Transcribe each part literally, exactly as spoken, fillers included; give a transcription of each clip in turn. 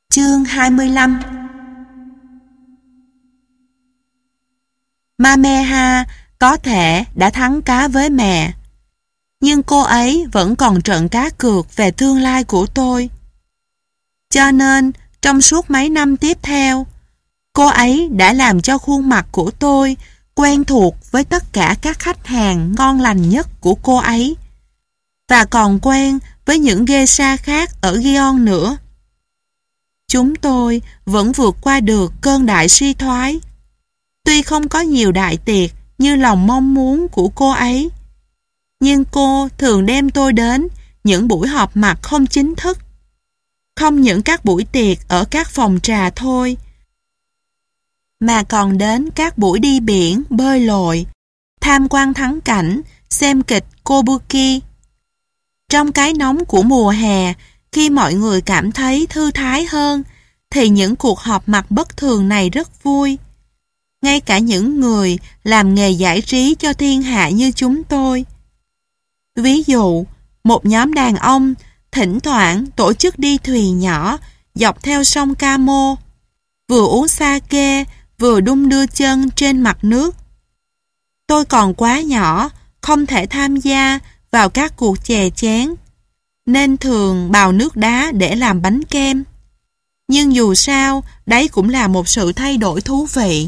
Chương hai mươi lăm. Mameha có thể đã thắng cá với mẹ, nhưng cô ấy vẫn còn trận cá cược về tương lai của tôi. Cho nên, trong suốt mấy năm tiếp theo, cô ấy đã làm cho khuôn mặt của tôi quen thuộc với tất cả các khách hàng ngon lành nhất của cô ấy, và còn quen với những geisha khác ở Gion nữa. Chúng tôi vẫn vượt qua được cơn đại suy thoái. Tuy không có nhiều đại tiệc như lòng mong muốn của cô ấy, nhưng cô thường đem tôi đến những buổi họp mặt không chính thức. Không những các buổi tiệc ở các phòng trà thôi, mà còn đến các buổi đi biển, bơi lội, tham quan thắng cảnh, xem kịch Kabuki. Trong cái nóng của mùa hè, khi mọi người cảm thấy thư thái hơn, thì những cuộc họp mặt bất thường này rất vui. Ngay cả những người làm nghề giải trí cho thiên hạ như chúng tôi. Ví dụ, một nhóm đàn ông thỉnh thoảng tổ chức đi thuyền nhỏ dọc theo sông Kamo, vừa uống sake, vừa đung đưa chân trên mặt nước. Tôi còn quá nhỏ, không thể tham gia vào các cuộc chè chén, nên thường bào nước đá để làm bánh kem. Nhưng dù sao, đấy cũng là một sự thay đổi thú vị.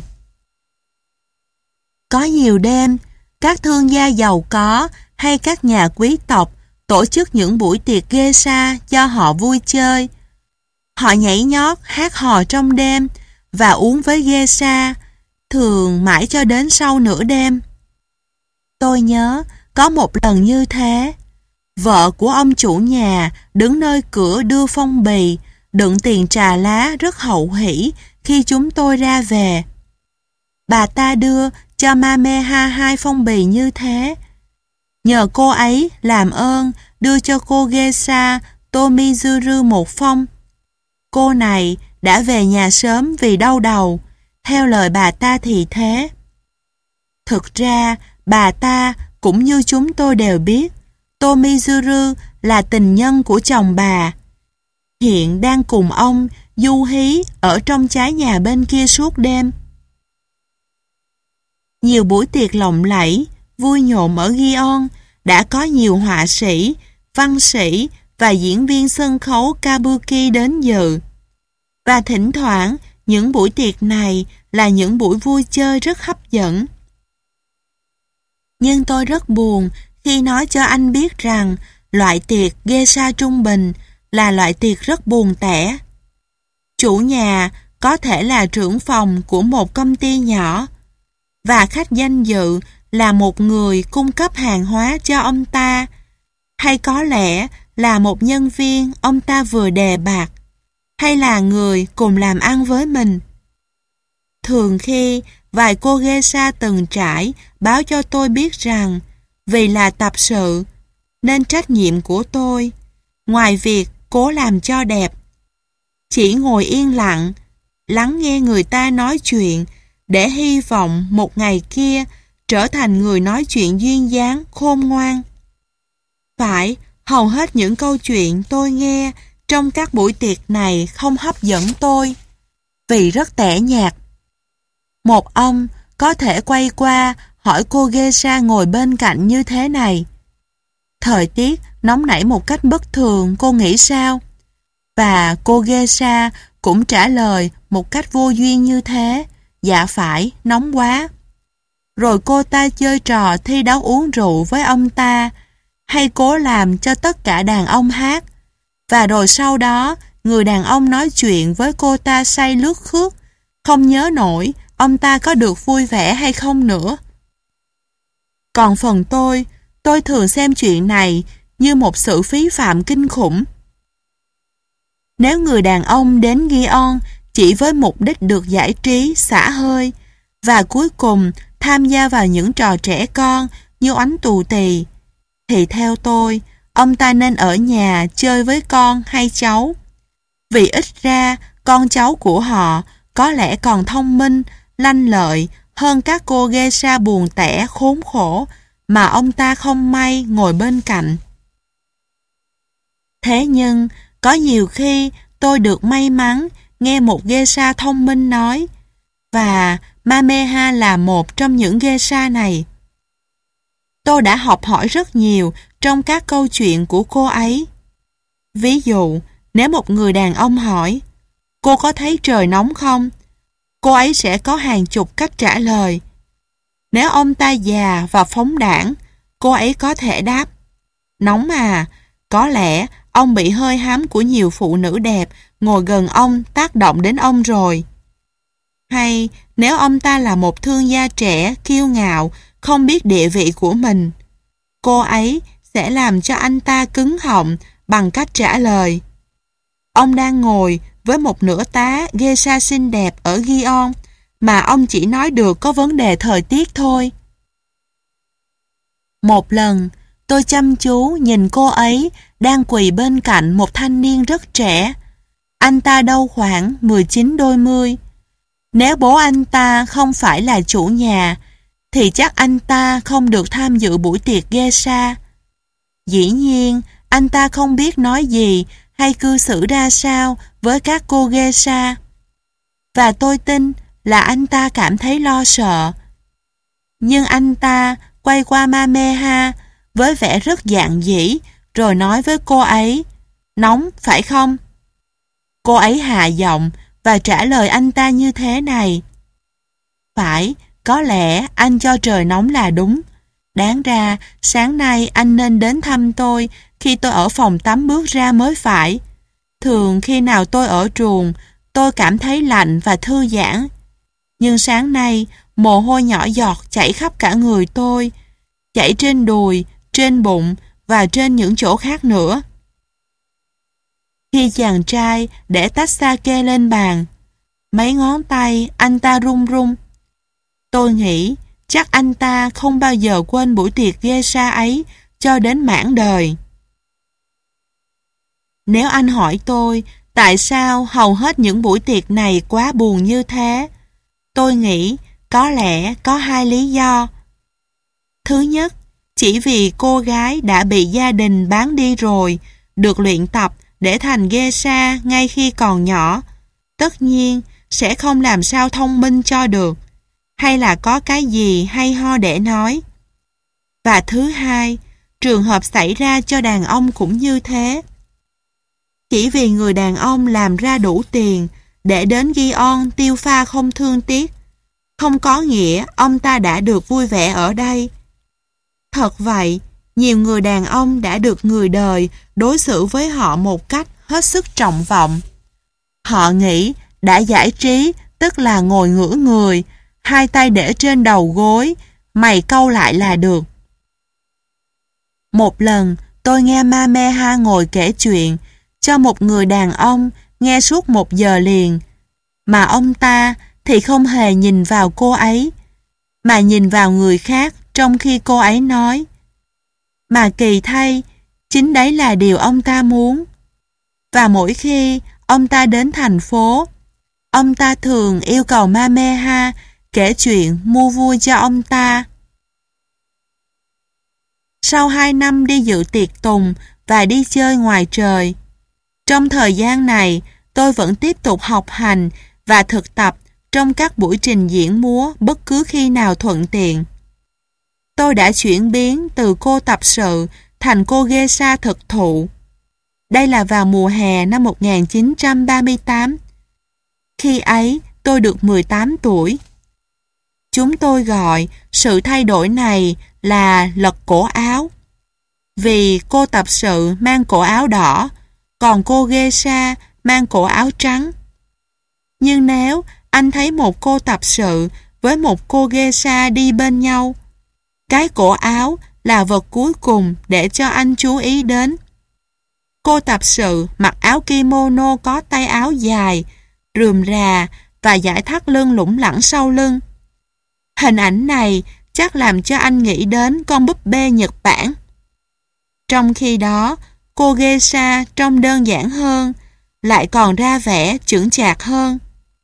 Có nhiều đêm, các thương gia giàu có hay các nhà quý tộc tổ chức những buổi tiệc geisha cho họ vui chơi. Họ nhảy nhót, hát hò trong đêm và uống với geisha, thường mãi cho đến sau nửa đêm. Tôi nhớ có một lần như thế, vợ của ông chủ nhà đứng nơi cửa đưa phong bì, đựng tiền trà lá rất hậu hỷ khi chúng tôi ra về. Bà ta đưa cho Mameha hai phong bì như thế. Nhờ cô ấy làm ơn đưa cho cô geisha Tomizuru một phong. Cô này đã về nhà sớm vì đau đầu, theo lời bà ta thì thế. Thực ra, bà ta cũng như chúng tôi đều biết, Tomizuru là tình nhân của chồng bà. Hiện đang cùng ông du hí ở trong trái nhà bên kia suốt đêm. Nhiều buổi tiệc lộng lẫy, vui nhộn ở Gion đã có nhiều họa sĩ, văn sĩ và diễn viên sân khấu Kabuki đến dự. Và thỉnh thoảng, những buổi tiệc này là những buổi vui chơi rất hấp dẫn. Nhưng tôi rất buồn khi nói cho anh biết rằng loại tiệc geisha trung bình là loại tiệc rất buồn tẻ. Chủ nhà có thể là trưởng phòng của một công ty nhỏ, và khách danh dự là một người cung cấp hàng hóa cho ông ta, hay có lẽ là một nhân viên ông ta vừa đề bạt, hay là người cùng làm ăn với mình. Thường khi vài cô geisha từng trải báo cho tôi biết rằng vì là tập sự, nên trách nhiệm của tôi, ngoài việc cố làm cho đẹp, chỉ ngồi yên lặng, lắng nghe người ta nói chuyện để hy vọng một ngày kia trở thành người nói chuyện duyên dáng, khôn ngoan. Phải, hầu hết những câu chuyện tôi nghe trong các buổi tiệc này không hấp dẫn tôi, vì rất tẻ nhạt. Một ông có thể quay qua hỏi cô geisha ngồi bên cạnh như thế này: thời tiết nóng nảy một cách bất thường, cô nghĩ sao? Và cô geisha cũng trả lời một cách vô duyên như thế: dạ phải, nóng quá. Rồi cô ta chơi trò thi đấu uống rượu với ông ta, hay cố làm cho tất cả đàn ông hát. Và rồi sau đó, người đàn ông nói chuyện với cô ta say lướt khước, không nhớ nổi ông ta có được vui vẻ hay không nữa. Còn phần tôi, tôi thường xem chuyện này như một sự phí phạm kinh khủng. Nếu người đàn ông đến Gion chỉ với mục đích được giải trí, xả hơi, và cuối cùng tham gia vào những trò trẻ con như oánh tù tì, thì theo tôi, ông ta nên ở nhà chơi với con hay cháu. Vì ít ra, con cháu của họ có lẽ còn thông minh, lanh lợi hơn các cô geisha buồn tẻ khốn khổ mà ông ta không may ngồi bên cạnh. Thế nhưng, có nhiều khi tôi được may mắn nghe một geisha thông minh nói, và Mameha là một trong những geisha này. Tôi đã học hỏi rất nhiều trong các câu chuyện của cô ấy. Ví dụ, nếu một người đàn ông hỏi, cô có thấy trời nóng không? Cô ấy sẽ có hàng chục cách trả lời. Nếu ông ta già và phóng đãng, cô ấy có thể đáp, nóng à, có lẽ ông bị hơi hám của nhiều phụ nữ đẹp ngồi gần ông tác động đến ông rồi. Hay nếu ông ta là một thương gia trẻ, kiêu ngạo, không biết địa vị của mình, cô ấy sẽ làm cho anh ta cứng họng bằng cách trả lời, ông đang ngồi với một nửa tá geisha xinh đẹp ở Gion mà ông chỉ nói được có vấn đề thời tiết thôi. Một lần, tôi chăm chú nhìn cô ấy đang quỳ bên cạnh một thanh niên rất trẻ. Anh ta đâu khoảng mười chín đôi mươi. Nếu bố anh ta không phải là chủ nhà, thì chắc anh ta không được tham dự buổi tiệc geisha. Dĩ nhiên, anh ta không biết nói gì hay cư xử ra sao với các cô geisha. Và tôi tin là anh ta cảm thấy lo sợ. Nhưng anh ta quay qua Mameha với vẻ rất dạn dĩ rồi nói với cô ấy, nóng phải không? Cô ấy hạ giọng và trả lời anh ta như thế này, phải, có lẽ anh cho trời nóng là đúng. Đáng ra sáng nay anh nên đến thăm tôi khi tôi ở phòng tắm bước ra mới phải. Thường khi nào tôi ở truồng, tôi cảm thấy lạnh và thư giãn. Nhưng sáng nay, mồ hôi nhỏ giọt chảy khắp cả người tôi, chảy trên đùi, trên bụng và trên những chỗ khác nữa. Khi chàng trai để tách sake lên bàn, mấy ngón tay anh ta run run. Tôi nghĩ chắc anh ta không bao giờ quên buổi tiệc geisha ấy cho đến mãn đời. Nếu anh hỏi tôi tại sao hầu hết những buổi tiệc này quá buồn như thế, tôi nghĩ có lẽ có hai lý do. Thứ nhất, chỉ vì cô gái đã bị gia đình bán đi rồi, được luyện tập để thành geisha ngay khi còn nhỏ, tất nhiên sẽ không làm sao thông minh cho được, hay là có cái gì hay ho để nói. Và thứ hai, trường hợp xảy ra cho đàn ông cũng như thế. Chỉ vì người đàn ông làm ra đủ tiền để đến Gion tiêu pha không thương tiếc, không có nghĩa ông ta đã được vui vẻ ở đây. Thật vậy, nhiều người đàn ông đã được người đời đối xử với họ một cách hết sức trọng vọng. Họ nghĩ đã giải trí tức là ngồi ngửa người, hai tay để trên đầu gối, mày cau lại là được. Một lần, tôi nghe Mameha ngồi kể chuyện cho một người đàn ông nghe suốt một giờ liền, mà ông ta thì không hề nhìn vào cô ấy, mà nhìn vào người khác trong khi cô ấy nói. Mà kỳ thay, chính đấy là điều ông ta muốn. Và mỗi khi ông ta đến thành phố, ông ta thường yêu cầu Mameha kể chuyện mua vui cho ông ta. Sau hai năm đi dự tiệc tùng và đi chơi ngoài trời, trong thời gian này tôi vẫn tiếp tục học hành và thực tập trong các buổi trình diễn múa bất cứ khi nào thuận tiện. Tôi đã chuyển biến từ cô tập sự thành cô geisha thực thụ. Đây là vào mùa hè năm một nghìn chín trăm ba mươi tám. Khi ấy tôi được mười tám tuổi. Chúng tôi gọi sự thay đổi này là lật cổ áo. Vì cô tập sự mang cổ áo đỏ, còn cô geisha mang cổ áo trắng. Nhưng nếu anh thấy một cô tập sự với một cô geisha đi bên nhau, cái cổ áo là vật cuối cùng để cho anh chú ý đến. Cô tập sự mặc áo kimono có tay áo dài, rườm rà và dải thắt lưng lủng lẳng sau lưng. Hình ảnh này chắc làm cho anh nghĩ đến con búp bê Nhật Bản. Trong khi đó, cô geisha trông đơn giản hơn, lại còn ra vẻ chững chạc hơn.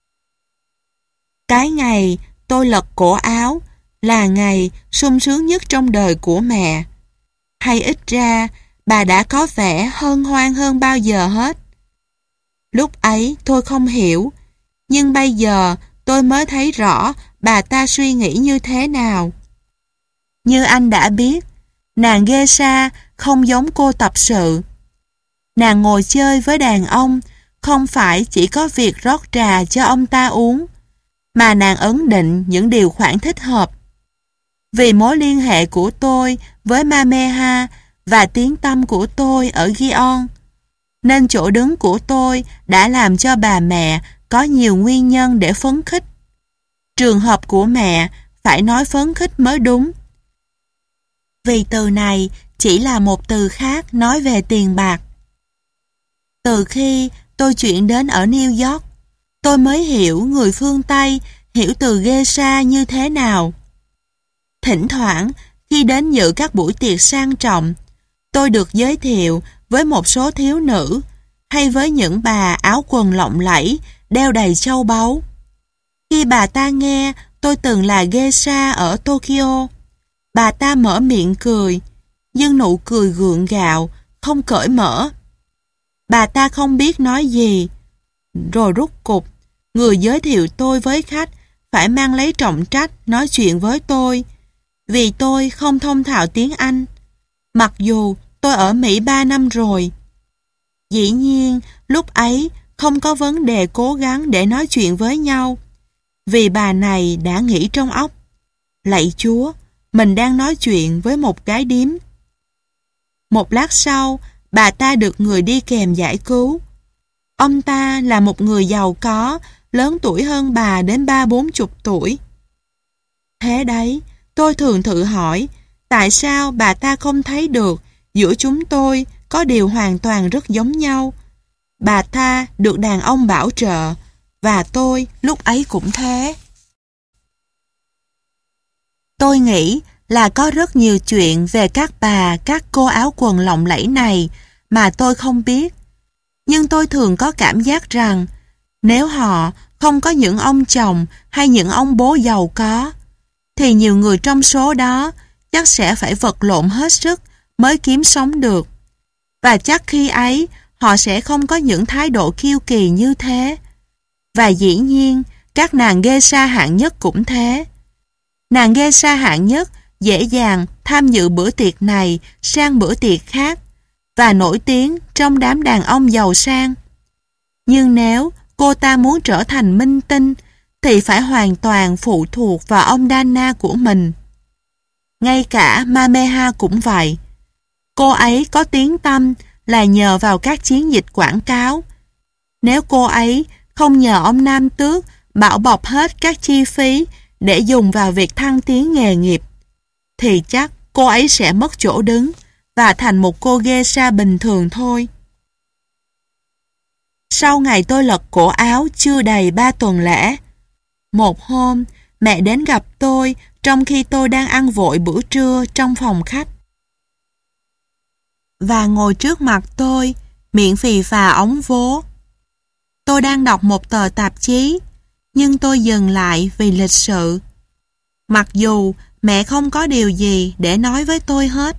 Cái ngày tôi lật cổ áo là ngày sung sướng nhất trong đời của mẹ. Hay ít ra, bà đã có vẻ hân hoan hơn bao giờ hết. Lúc ấy tôi không hiểu, nhưng bây giờ tôi mới thấy rõ bà ta suy nghĩ như thế nào. Như anh đã biết, nàng geisha không giống cô tập sự. Nàng ngồi chơi với đàn ông không phải chỉ có việc rót trà cho ông ta uống, mà nàng ấn định những điều khoản thích hợp. Vì mối liên hệ của tôi với Mameha và tiếng tăm của tôi ở Gion, nên chỗ đứng của tôi đã làm cho bà mẹ có nhiều nguyên nhân để phấn khích. Trường hợp của mẹ phải nói phấn khích mới đúng, vì từ này chỉ là một từ khác nói về tiền bạc. Từ khi tôi chuyển đến ở New York, tôi mới hiểu người phương Tây hiểu từ geisha như thế nào. Thỉnh thoảng, khi đến dự các buổi tiệc sang trọng, tôi được giới thiệu với một số thiếu nữ hay với những bà áo quần lộng lẫy, đeo đầy châu báu. Khi bà ta nghe tôi từng là geisha ở Tokyo, bà ta mở miệng cười, nhưng nụ cười gượng gạo, không cởi mở. Bà ta không biết nói gì. Rồi rút cục, người giới thiệu tôi với khách phải mang lấy trọng trách nói chuyện với tôi, vì tôi không thông thạo tiếng Anh, mặc dù tôi ở Mỹ ba năm rồi. Dĩ nhiên, lúc ấy không có vấn đề cố gắng để nói chuyện với nhau, vì bà này đã nghĩ trong óc, lạy Chúa, mình đang nói chuyện với một gái điếm. Một lát sau, bà ta được người đi kèm giải cứu. Ông ta là một người giàu có, lớn tuổi hơn bà đến ba bốn chục tuổi. Thế đấy, tôi thường tự hỏi, tại sao bà ta không thấy được giữa chúng tôi có điều hoàn toàn rất giống nhau. Bà ta được đàn ông bảo trợ, và tôi lúc ấy cũng thế. Tôi nghĩ là có rất nhiều chuyện về các bà, các cô áo quần lộng lẫy này mà tôi không biết. Nhưng tôi thường có cảm giác rằng nếu họ không có những ông chồng hay những ông bố giàu có, thì nhiều người trong số đó chắc sẽ phải vật lộn hết sức mới kiếm sống được. Và chắc khi ấy họ sẽ không có những thái độ kiêu kỳ như thế. Và dĩ nhiên, các nàng geisha hạng nhất cũng thế. Nàng geisha hạng nhất dễ dàng tham dự bữa tiệc này sang bữa tiệc khác và nổi tiếng trong đám đàn ông giàu sang. Nhưng nếu cô ta muốn trở thành minh tinh thì phải hoàn toàn phụ thuộc vào ông Dana của mình. Ngay cả Mameha cũng vậy. Cô ấy có tiếng tăm là nhờ vào các chiến dịch quảng cáo. Nếu cô ấy không nhờ ông Nam Tước bảo bọc hết các chi phí để dùng vào việc thăng tiến nghề nghiệp, thì chắc cô ấy sẽ mất chỗ đứng và thành một cô geisha bình thường thôi. Sau ngày tôi lật cổ áo chưa đầy ba tuần lễ, một hôm mẹ đến gặp tôi trong khi tôi đang ăn vội bữa trưa trong phòng khách, và ngồi trước mặt tôi, miệng phì phà ống vố. Tôi đang đọc một tờ tạp chí, nhưng tôi dừng lại vì lịch sự. Mặc dù mẹ không có điều gì để nói với tôi hết.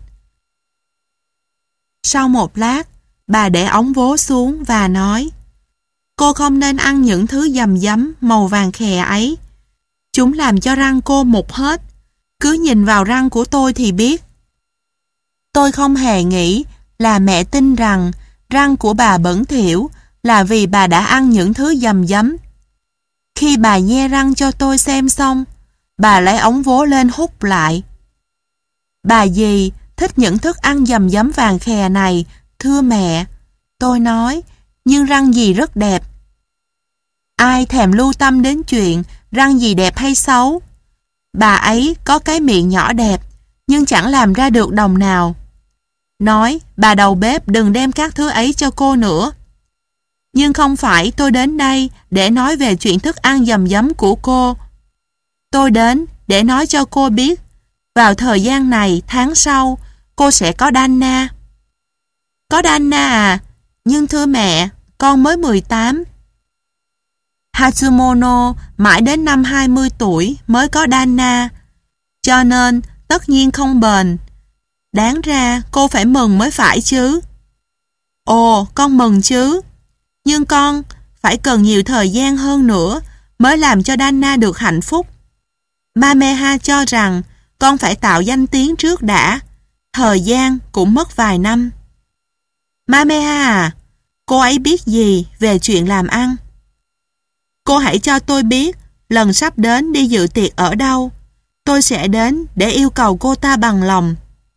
Sau một lát, bà để ống vố xuống và nói, cô không nên ăn những thứ dầm dấm màu vàng khè ấy. Chúng làm cho răng cô mục hết. Cứ nhìn vào răng của tôi thì biết. Tôi không hề nghĩ là mẹ tin rằng răng của bà bẩn thỉu là vì bà đã ăn những thứ dầm dấm. Khi bà nhe răng cho tôi xem xong, bà lấy ống vố lên hút lại. Bà dì thích những thức ăn dầm dấm vàng khè này, thưa mẹ. Tôi nói, nhưng răng dì rất đẹp. Ai thèm lưu tâm đến chuyện răng dì đẹp hay xấu. Bà ấy có cái miệng nhỏ đẹp, nhưng chẳng làm ra được đồng nào. Nói, bà đầu bếp đừng đem các thứ ấy cho cô nữa. Nhưng không phải tôi đến đây để nói về chuyện thức ăn dầm dấm của cô. Tôi đến để nói cho cô biết, vào thời gian này tháng sau, cô sẽ có Dana. Có Dana à? Nhưng thưa mẹ, con mới mười tám. Hatsumono mãi đến năm hai mươi tuổi mới có Dana, cho nên tất nhiên không bền. Đáng ra cô phải mừng mới phải chứ. Ồ, con mừng chứ. Nhưng con, phải cần nhiều thời gian hơn nữa mới làm cho Dana được hạnh phúc. Mameha cho rằng con phải tạo danh tiếng trước đã. Thời gian cũng mất vài năm. Mameha à, cô ấy biết gì về chuyện làm ăn? Cô hãy cho tôi biết lần sắp đến đi dự tiệc ở đâu. Tôi sẽ đến để yêu cầu cô ta bằng lòng.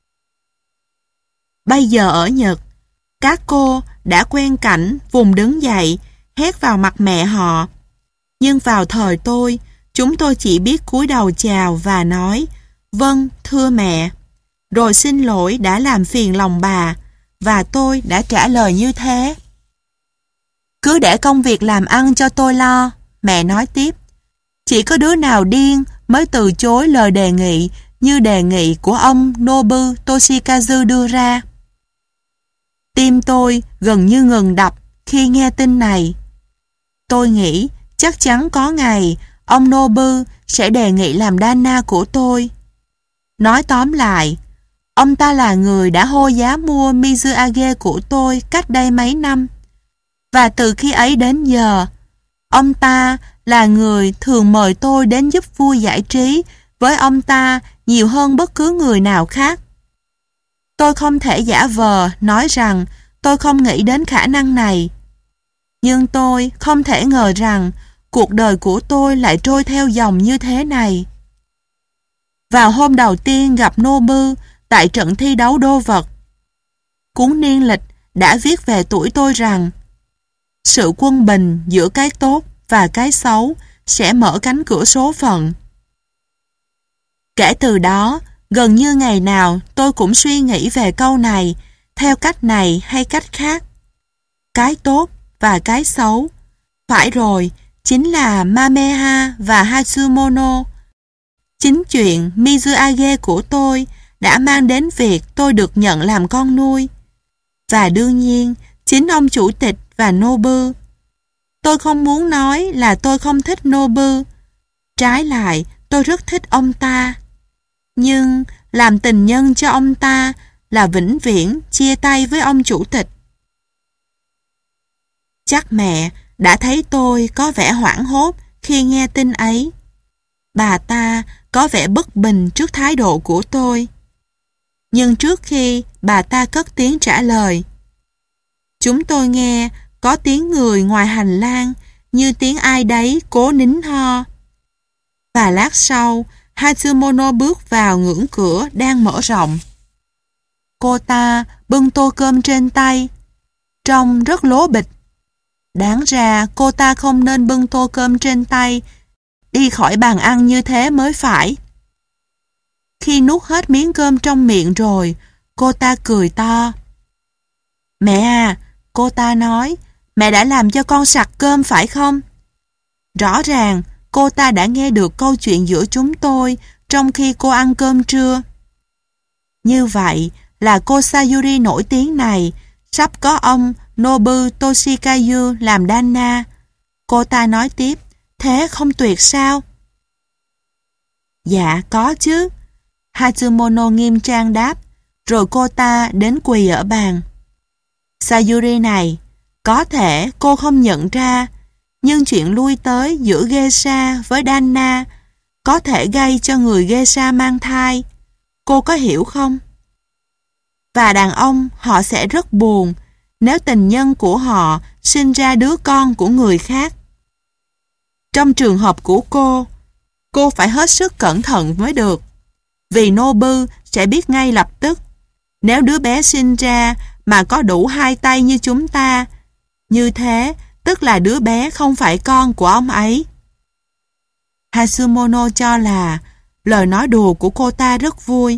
Bây giờ ở Nhật, các cô đã quen cảnh vùng đứng dậy, hét vào mặt mẹ họ. Nhưng vào thời tôi, chúng tôi chỉ biết cúi đầu chào và nói, vâng, thưa mẹ. Rồi xin lỗi đã làm phiền lòng bà, và tôi đã trả lời như thế. Cứ để công việc làm ăn cho tôi lo, mẹ nói tiếp. Chỉ có đứa nào điên mới từ chối lời đề nghị như đề nghị của ông Nobu Toshikazu đưa ra. Tim tôi gần như ngừng đập khi nghe tin này. Tôi nghĩ chắc chắn có ngày ông Nobu sẽ đề nghị làm Dana của tôi. Nói tóm lại, ông ta là người đã hô giá mua Mizuage của tôi cách đây mấy năm. Và từ khi ấy đến giờ, ông ta là người thường mời tôi đến giúp vui giải trí với ông ta nhiều hơn bất cứ người nào khác. Tôi không thể giả vờ nói rằng tôi không nghĩ đến khả năng này. Nhưng tôi không thể ngờ rằng cuộc đời của tôi lại trôi theo dòng như thế này. Vào hôm đầu tiên gặp Nobu tại trận thi đấu đô vật, cuốn niên lịch đã viết về tuổi tôi rằng sự quân bình giữa cái tốt và cái xấu sẽ mở cánh cửa số phận. Kể từ đó, gần như ngày nào tôi cũng suy nghĩ về câu này theo cách này hay cách khác. Cái tốt và cái xấu, phải rồi, chính là Mameha và Hatsumono. Chính chuyện Mizuage của tôi đã mang đến việc tôi được nhận làm con nuôi. Và đương nhiên, chính ông chủ tịch và Nobu. Tôi không muốn nói là tôi không thích Nobu. Trái lại, tôi rất thích ông ta. Nhưng làm tình nhân cho ông ta là vĩnh viễn chia tay với ông chủ tịch. Chắc mẹ đã thấy tôi có vẻ hoảng hốt khi nghe tin ấy. Bà ta có vẻ bất bình trước thái độ của tôi. Nhưng trước khi bà ta cất tiếng trả lời, chúng tôi nghe có tiếng người ngoài hành lang như tiếng ai đấy cố nín ho. Và lát sau, Hatsumono bước vào ngưỡng cửa đang mở rộng. Cô ta bưng tô cơm trên tay, trông rất lố bịch. Đáng ra cô ta không nên bưng tô cơm trên tay đi khỏi bàn ăn như thế mới phải. Khi nuốt hết miếng cơm trong miệng rồi, cô ta cười to. Mẹ à, cô ta nói, mẹ đã làm cho con sặc cơm phải không? Rõ ràng cô ta đã nghe được câu chuyện giữa chúng tôi trong khi cô ăn cơm trưa. Như vậy là cô Sayuri nổi tiếng này sắp có ông Nobu Toshikazu làm Dana. Cô ta nói tiếp, thế không tuyệt sao? Dạ có chứ. Hatsumono nghiêm trang đáp, rồi cô ta đến quỳ ở bàn. Sayuri này, có thể cô không nhận ra, nhưng chuyện lui tới giữa geisha với Dana có thể gây cho người geisha mang thai. Cô có hiểu không? Và đàn ông họ sẽ rất buồn nếu tình nhân của họ sinh ra đứa con của người khác. Trong trường hợp của cô, cô phải hết sức cẩn thận mới được. Vì Nobu sẽ biết ngay lập tức, nếu đứa bé sinh ra mà có đủ hai tay như chúng ta, như thế tức là đứa bé không phải con của ông ấy. Hatsumono cho là lời nói đùa của cô ta rất vui.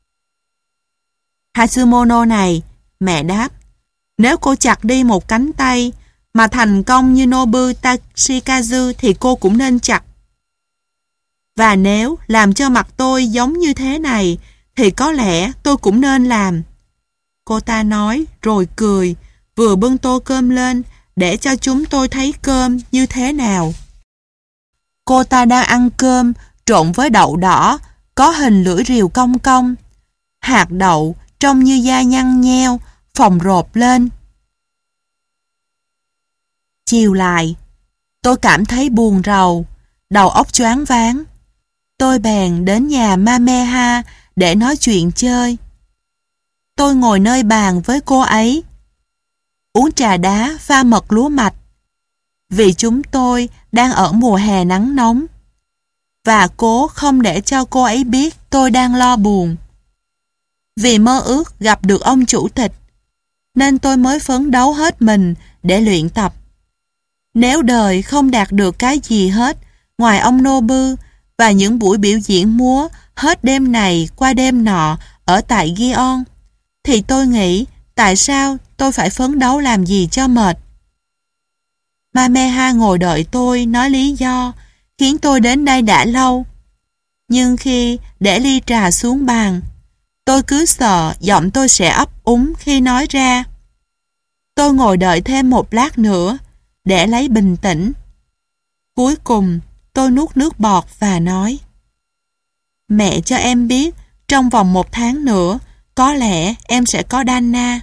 Hatsumono này, mẹ đáp, nếu cô chặt đi một cánh tay mà thành công như Nobu Toshikazu thì cô cũng nên chặt. Và nếu làm cho mặt tôi giống như thế này thì có lẽ tôi cũng nên làm. Cô ta nói rồi cười, vừa bưng tô cơm lên để cho chúng tôi thấy cơm như thế nào. Cô ta đang ăn cơm trộn với đậu đỏ, có hình lưỡi rìu cong cong. Hạt đậu trông như da nhăn nheo, phồng rộp lên. Chiều lại, tôi cảm thấy buồn rầu, đầu óc choáng váng. Tôi bèn đến nhà Mameha để nói chuyện chơi. Tôi ngồi nơi bàn với cô ấy, uống trà đá pha mật lúa mạch, vì chúng tôi đang ở mùa hè nắng nóng, và cố không để cho cô ấy biết tôi đang lo buồn. Vì mơ ước gặp được ông chủ tịch, nên tôi mới phấn đấu hết mình để luyện tập. Nếu đời không đạt được cái gì hết ngoài ông Nobu và những buổi biểu diễn múa hết đêm này qua đêm nọ ở tại Gion, thì tôi nghĩ tại sao tôi phải phấn đấu làm gì cho mệt. Mameha ngồi đợi tôi nói lý do khiến tôi đến đây đã lâu. Nhưng khi để ly trà xuống bàn, tôi cứ sợ giọng tôi sẽ ấp úng khi nói ra. Tôi ngồi đợi thêm một lát nữa để lấy bình tĩnh. Cuối cùng tôi nuốt nước bọt và nói: Mẹ cho em biết trong vòng một tháng nữa có lẽ em sẽ có Danna.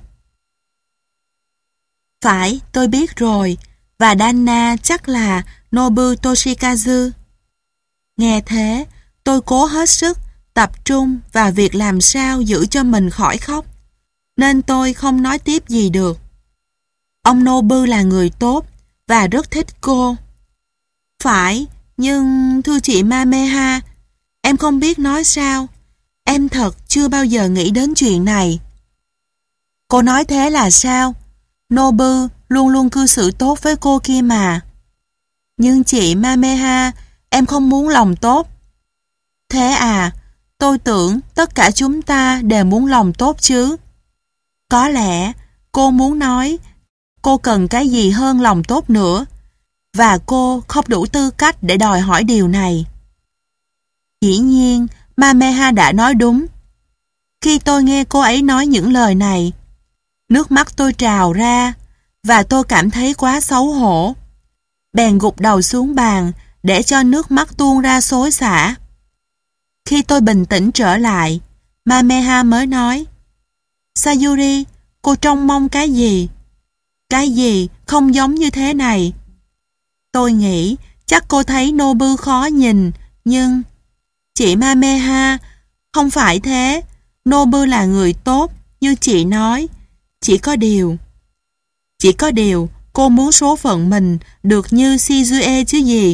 Phải, tôi biết rồi, và Danna chắc là Nobu Toshikazu. Nghe thế, tôi cố hết sức tập trung vào việc làm sao giữ cho mình khỏi khóc, nên tôi không nói tiếp gì được. Ông Nobu là người tốt và rất thích cô. Phải, nhưng thưa chị Mameha, em không biết nói sao. Em thật chưa bao giờ nghĩ đến chuyện này. Cô nói thế là sao? Nobu luôn luôn cư xử tốt với cô kia mà. Nhưng chị Mameha, em không muốn lòng tốt. Thế à, tôi tưởng tất cả chúng ta đều muốn lòng tốt chứ. Có lẽ cô muốn nói cô cần cái gì hơn lòng tốt nữa, và cô không đủ tư cách để đòi hỏi điều này. Dĩ nhiên, Mameha đã nói đúng. Khi tôi nghe cô ấy nói những lời này, nước mắt tôi trào ra, và tôi cảm thấy quá xấu hổ. Bèn gục đầu xuống bàn để cho nước mắt tuôn ra xối xả. Khi tôi bình tĩnh trở lại, Mameha mới nói: Sayuri, cô trông mong cái gì? Cái gì không giống như thế này? Tôi nghĩ chắc cô thấy Nobu khó nhìn, nhưng... Chị Mameha, không phải thế. Nobu là người tốt, như chị nói. Chỉ có điều... Chỉ có điều, cô muốn số phận mình được như Shizue chứ gì.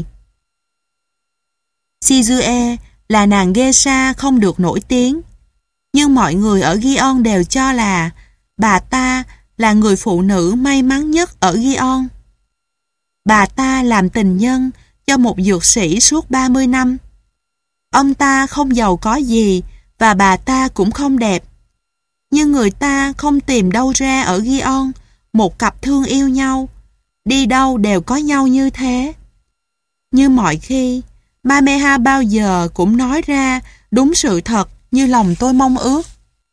Shizue là nàng geisha không được nổi tiếng. Nhưng mọi người ở Gion đều cho là bà ta là người phụ nữ may mắn nhất ở Gion. Bà ta làm tình nhân cho một dược sĩ suốt ba mươi năm. Ông ta không giàu có gì và bà ta cũng không đẹp. Nhưng người ta không tìm đâu ra ở Gion một cặp thương yêu nhau, đi đâu đều có nhau như thế. Như mọi khi, Mameha bao giờ cũng nói ra đúng sự thật như lòng tôi mong ước.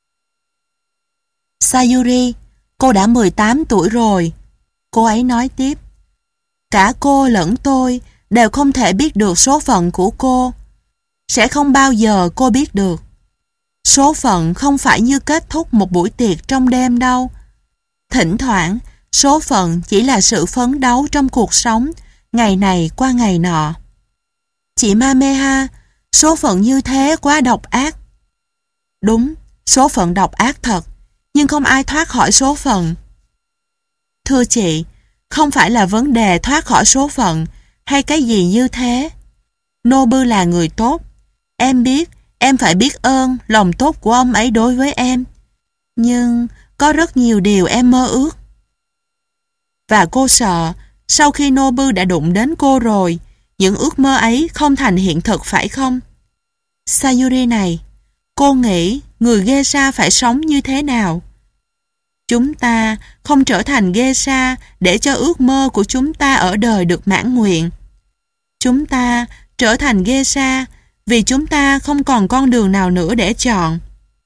Sayuri, cô đã mười tám tuổi rồi. Cô ấy nói tiếp. Cả cô lẫn tôi đều không thể biết được số phận của cô. Sẽ không bao giờ cô biết được. Số phận không phải như kết thúc một buổi tiệc trong đêm đâu. Thỉnh thoảng, số phận chỉ là sự phấn đấu trong cuộc sống, ngày này qua ngày nọ. Chị Mameha, số phận như thế quá độc ác. Đúng, số phận độc ác thật, nhưng không ai thoát khỏi số phận. Thưa chị, không phải là vấn đề thoát khỏi số phận hay cái gì như thế. Nobu là người tốt. Em biết, em phải biết ơn lòng tốt của ông ấy đối với em. Nhưng có rất nhiều điều em mơ ước. Và cô sợ, sau khi Nobu đã đụng đến cô rồi, những ước mơ ấy không thành hiện thực phải không? Sayuri này, cô nghĩ người geisha phải sống như thế nào? Chúng ta không trở thành geisha để cho ước mơ của chúng ta ở đời được mãn nguyện. Chúng ta trở thành geisha vì chúng ta không còn con đường nào nữa để chọn.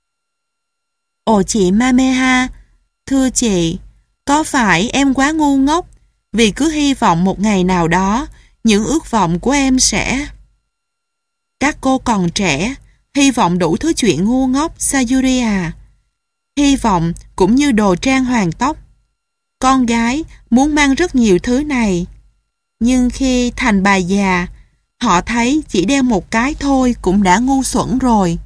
Ồ chị Mameha, thưa chị, có phải em quá ngu ngốc vì cứ hy vọng một ngày nào đó những ước vọng của em sẽ... Các cô còn trẻ, hy vọng đủ thứ chuyện ngu ngốc, Sayuri à. Hy vọng cũng như đồ trang hoàng tóc. Con gái muốn mang rất nhiều thứ này, nhưng khi thành bà già, họ thấy chỉ đeo một cái thôi cũng đã ngu xuẩn rồi.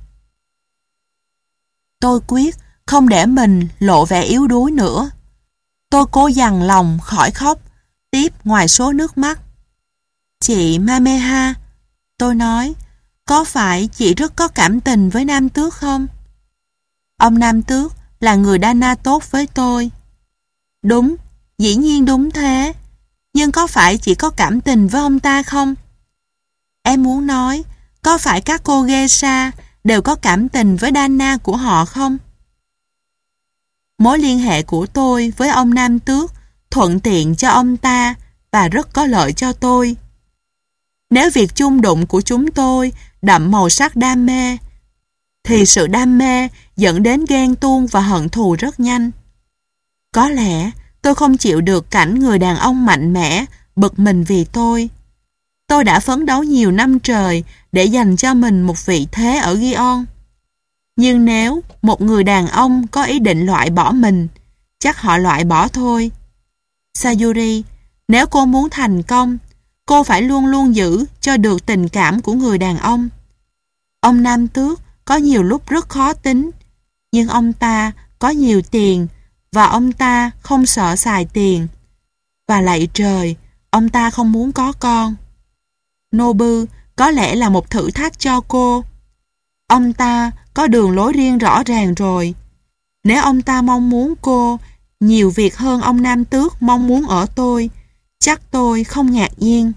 Tôi quyết không để mình lộ vẻ yếu đuối nữa. Tôi cố dằn lòng khỏi khóc, tiếp ngoài số nước mắt. Chị Mameha, tôi nói, có phải chị rất có cảm tình với Nam Tước không? Ông Nam Tước là người Dana tốt với tôi. Đúng, dĩ nhiên đúng thế. Nhưng có phải chị có cảm tình với ông ta không? Em muốn nói, có phải các cô geisha đều có cảm tình với Dana của họ không? Mối liên hệ của tôi với ông Nam Tước thuận tiện cho ông ta và rất có lợi cho tôi. Nếu việc chung đụng của chúng tôi đậm màu sắc đam mê, thì sự đam mê dẫn đến ghen tuông và hận thù rất nhanh. Có lẽ tôi không chịu được cảnh người đàn ông mạnh mẽ bực mình vì tôi. Tôi đã phấn đấu nhiều năm trời để dành cho mình một vị thế ở Gion. Nhưng nếu một người đàn ông có ý định loại bỏ mình, chắc họ loại bỏ thôi. Sayuri, nếu cô muốn thành công, cô phải luôn luôn giữ cho được tình cảm của người đàn ông. Ông Nam Tước có nhiều lúc rất khó tính, nhưng ông ta có nhiều tiền và ông ta không sợ xài tiền. Và lạy trời, ông ta không muốn có con. Nobu có lẽ là một thử thách cho cô. Ông ta có đường lối riêng rõ ràng rồi. Nếu ông ta mong muốn cô nhiều việc hơn ông Nam Tước mong muốn ở tôi, chắc tôi không ngạc nhiên.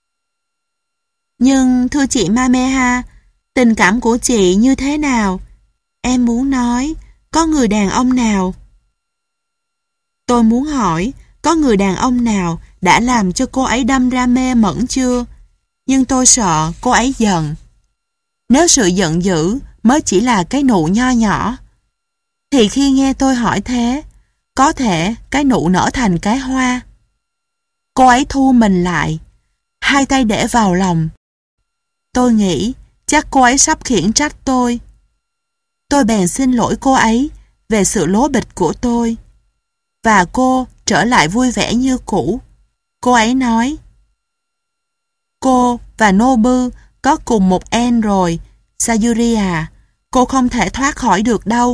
Nhưng thưa chị Mameha, tình cảm của chị như thế nào? Em muốn nói, có người đàn ông nào? Tôi muốn hỏi, có người đàn ông nào đã làm cho cô ấy đâm ra mê mẩn chưa? Nhưng tôi sợ cô ấy giận. Nếu sự giận dữ mới chỉ là cái nụ nho nhỏ, thì khi nghe tôi hỏi thế, có thể cái nụ nở thành cái hoa. Cô ấy thu mình lại, hai tay để vào lòng. Tôi nghĩ chắc cô ấy sắp khiển trách tôi. Tôi bèn xin lỗi cô ấy về sự lố bịch của tôi. Và cô trở lại vui vẻ như cũ. Cô ấy nói, cô và Nobu có cùng một en rồi, Sayuri à, cô không thể thoát khỏi được đâu.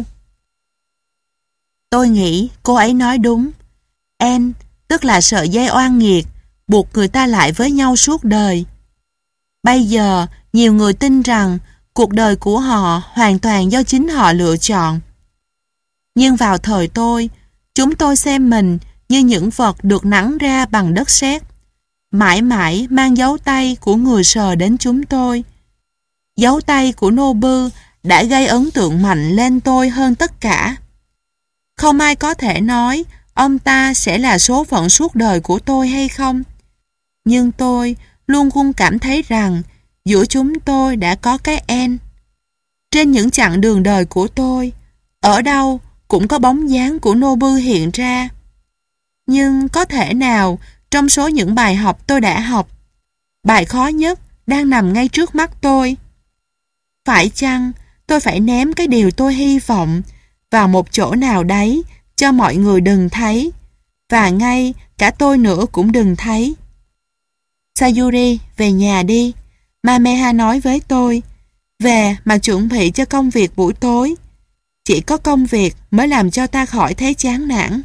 Tôi nghĩ cô ấy nói đúng. En, tức là sợi dây oan nghiệt, buộc người ta lại với nhau suốt đời. Bây giờ, nhiều người tin rằng cuộc đời của họ hoàn toàn do chính họ lựa chọn. Nhưng vào thời tôi, chúng tôi xem mình như những vật được nắn ra bằng đất sét, mãi mãi mang dấu tay của người sờ đến chúng tôi. Dấu tay của Nobu đã gây ấn tượng mạnh lên tôi hơn tất cả. Không ai có thể nói ông ta sẽ là số phận suốt đời của tôi hay không. Nhưng tôi luôn luôn cảm thấy rằng giữa chúng tôi đã có cái en. Trên những chặng đường đời của tôi, ở đâu cũng có bóng dáng của Nobu hiện ra. Nhưng có thể nào trong số những bài học tôi đã học, bài khó nhất đang nằm ngay trước mắt tôi? Phải chăng tôi phải ném cái điều tôi hy vọng vào một chỗ nào đấy cho mọi người đừng thấy, và ngay cả tôi nữa cũng đừng thấy? Sayuri, về nhà đi. Mameha nói với tôi. Về mà chuẩn bị cho công việc buổi tối. Chỉ có công việc mới làm cho ta khỏi thấy chán nản.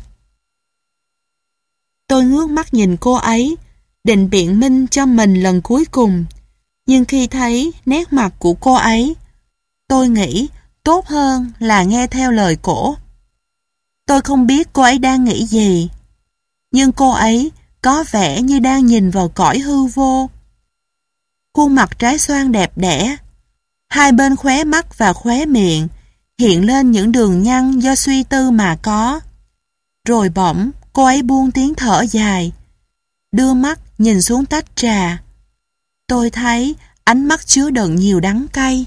Tôi ngước mắt nhìn cô ấy, định biện minh cho mình lần cuối cùng. Nhưng khi thấy nét mặt của cô ấy, tôi nghĩ tốt hơn là nghe theo lời cổ. Tôi không biết cô ấy đang nghĩ gì, nhưng cô ấy có vẻ như đang nhìn vào cõi hư vô. Khuôn mặt trái xoan đẹp đẽ, hai bên khóe mắt và khóe miệng hiện lên những đường nhăn do suy tư mà có. Rồi bỗng cô ấy buông tiếng thở dài, đưa mắt nhìn xuống tách trà. Tôi thấy ánh mắt chứa đựng nhiều đắng cay.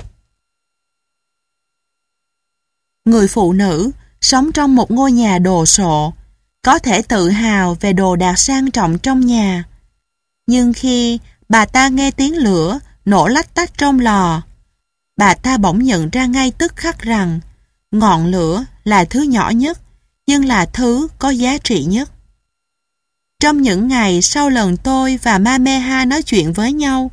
Người phụ nữ sống trong một ngôi nhà đồ sộ có thể tự hào về đồ đạc sang trọng trong nhà. Nhưng khi bà ta nghe tiếng lửa nổ lách tách trong lò, bà ta bỗng nhận ra ngay tức khắc rằng ngọn lửa là thứ nhỏ nhất, nhưng là thứ có giá trị nhất. trong những ngày sau lần tôi và Mameha nói chuyện với nhau.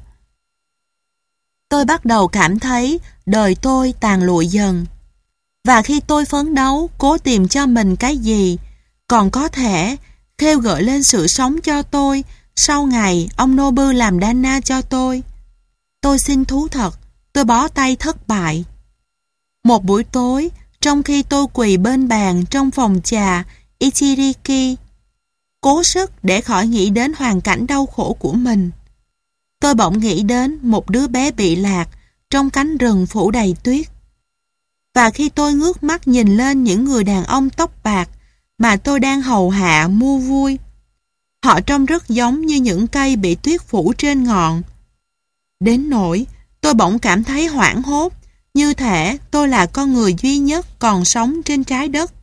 Tôi bắt đầu cảm thấy đời tôi tàn lụi dần. Và khi tôi phấn đấu cố tìm cho mình cái gì còn có thể khêu gợi lên sự sống cho tôi sau ngày ông Nobu làm Dana cho tôi, tôi xin thú thật, tôi bó tay thất bại. Một buổi tối, trong khi tôi quỳ bên bàn trong phòng trà Ichiriki, cố sức để khỏi nghĩ đến hoàn cảnh đau khổ của mình, tôi bỗng nghĩ đến một đứa bé bị lạc trong cánh rừng phủ đầy tuyết. Và khi tôi ngước mắt nhìn lên những người đàn ông tóc bạc mà tôi đang hầu hạ mua vui, họ trông rất giống như những cây bị tuyết phủ trên ngọn. Đến nỗi tôi bỗng cảm thấy hoảng hốt, như thể tôi là con người duy nhất còn sống trên trái đất.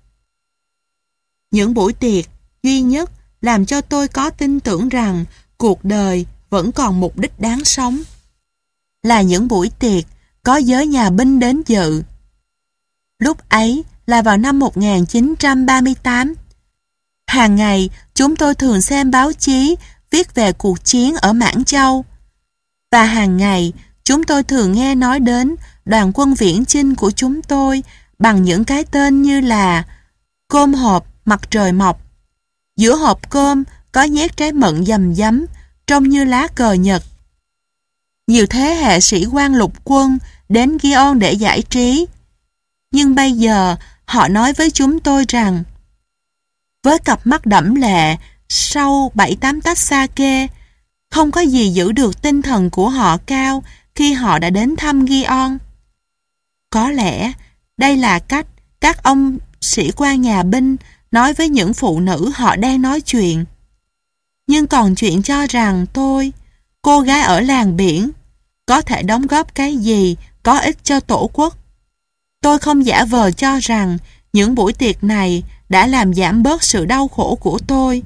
Những buổi tiệc duy nhất làm cho tôi có tin tưởng rằng cuộc đời vẫn còn mục đích đáng sống là những buổi tiệc có giới nhà binh đến dự. Lúc ấy là vào năm một nghìn chín trăm ba mươi tám. Hàng ngày chúng tôi thường xem báo chí viết về cuộc chiến ở Mãn Châu. Và hàng ngày chúng tôi thường nghe nói đến đoàn quân viễn chinh của chúng tôi bằng những cái tên như là cơm hộp mặt trời mọc. Giữa hộp cơm có nhét trái mận dầm dắm trông như lá cờ Nhật. Nhiều thế hệ sĩ quan lục quân đến Gion để giải trí. Nhưng bây giờ họ nói với chúng tôi rằng với cặp mắt đẫm lệ sau bảy tám tách sake, không có gì giữ được tinh thần của họ cao khi họ đã đến thăm Gion. Có lẽ đây là cách các ông sĩ quan nhà binh nói với những phụ nữ họ đang nói chuyện. Nhưng còn chuyện cho rằng tôi, cô gái ở làng biển, có thể đóng góp cái gì có ích cho tổ quốc. Tôi không giả vờ cho rằng những buổi tiệc này đã làm giảm bớt sự đau khổ của tôi,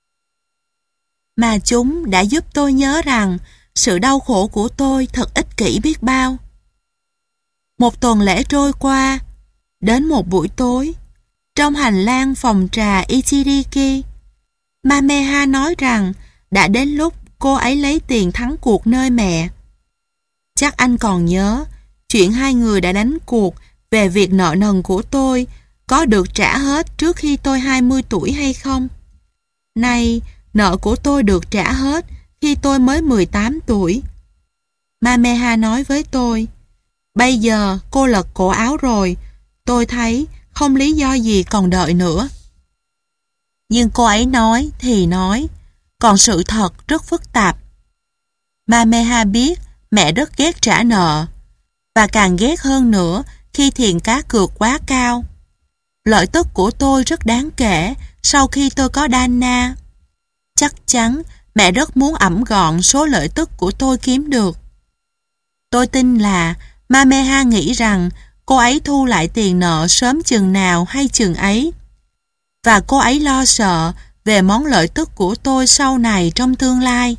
mà chúng đã giúp tôi nhớ rằng sự đau khổ của tôi thật ích kỷ biết bao. Một tuần lễ trôi qua, đến một buổi tối, trong hành lang phòng trà Ichiriki, Mameha nói rằng đã đến lúc cô ấy lấy tiền thắng cuộc nơi mẹ. Chắc anh còn nhớ chuyện hai người đã đánh cuộc về việc nợ nần của tôi có được trả hết trước khi tôi hai mươi tuổi hay không? Nay, nợ của tôi được trả hết khi tôi mới mười tám tuổi. Mameha nói với tôi, bây giờ cô lật cổ áo rồi, tôi thấy không lý do gì còn đợi nữa. Nhưng cô ấy nói thì nói, còn sự thật rất phức tạp. Mameha biết mẹ rất ghét trả nợ, và càng ghét hơn nữa khi tiền cá cược quá cao. Lợi tức của tôi rất đáng kể sau khi tôi có Dana. Chắc chắn mẹ rất muốn ẵm gọn số lợi tức của tôi kiếm được. Tôi tin là Mameha nghĩ rằng cô ấy thu lại tiền nợ sớm chừng nào hay chừng ấy. Và cô ấy lo sợ về món lợi tức của tôi sau này trong tương lai.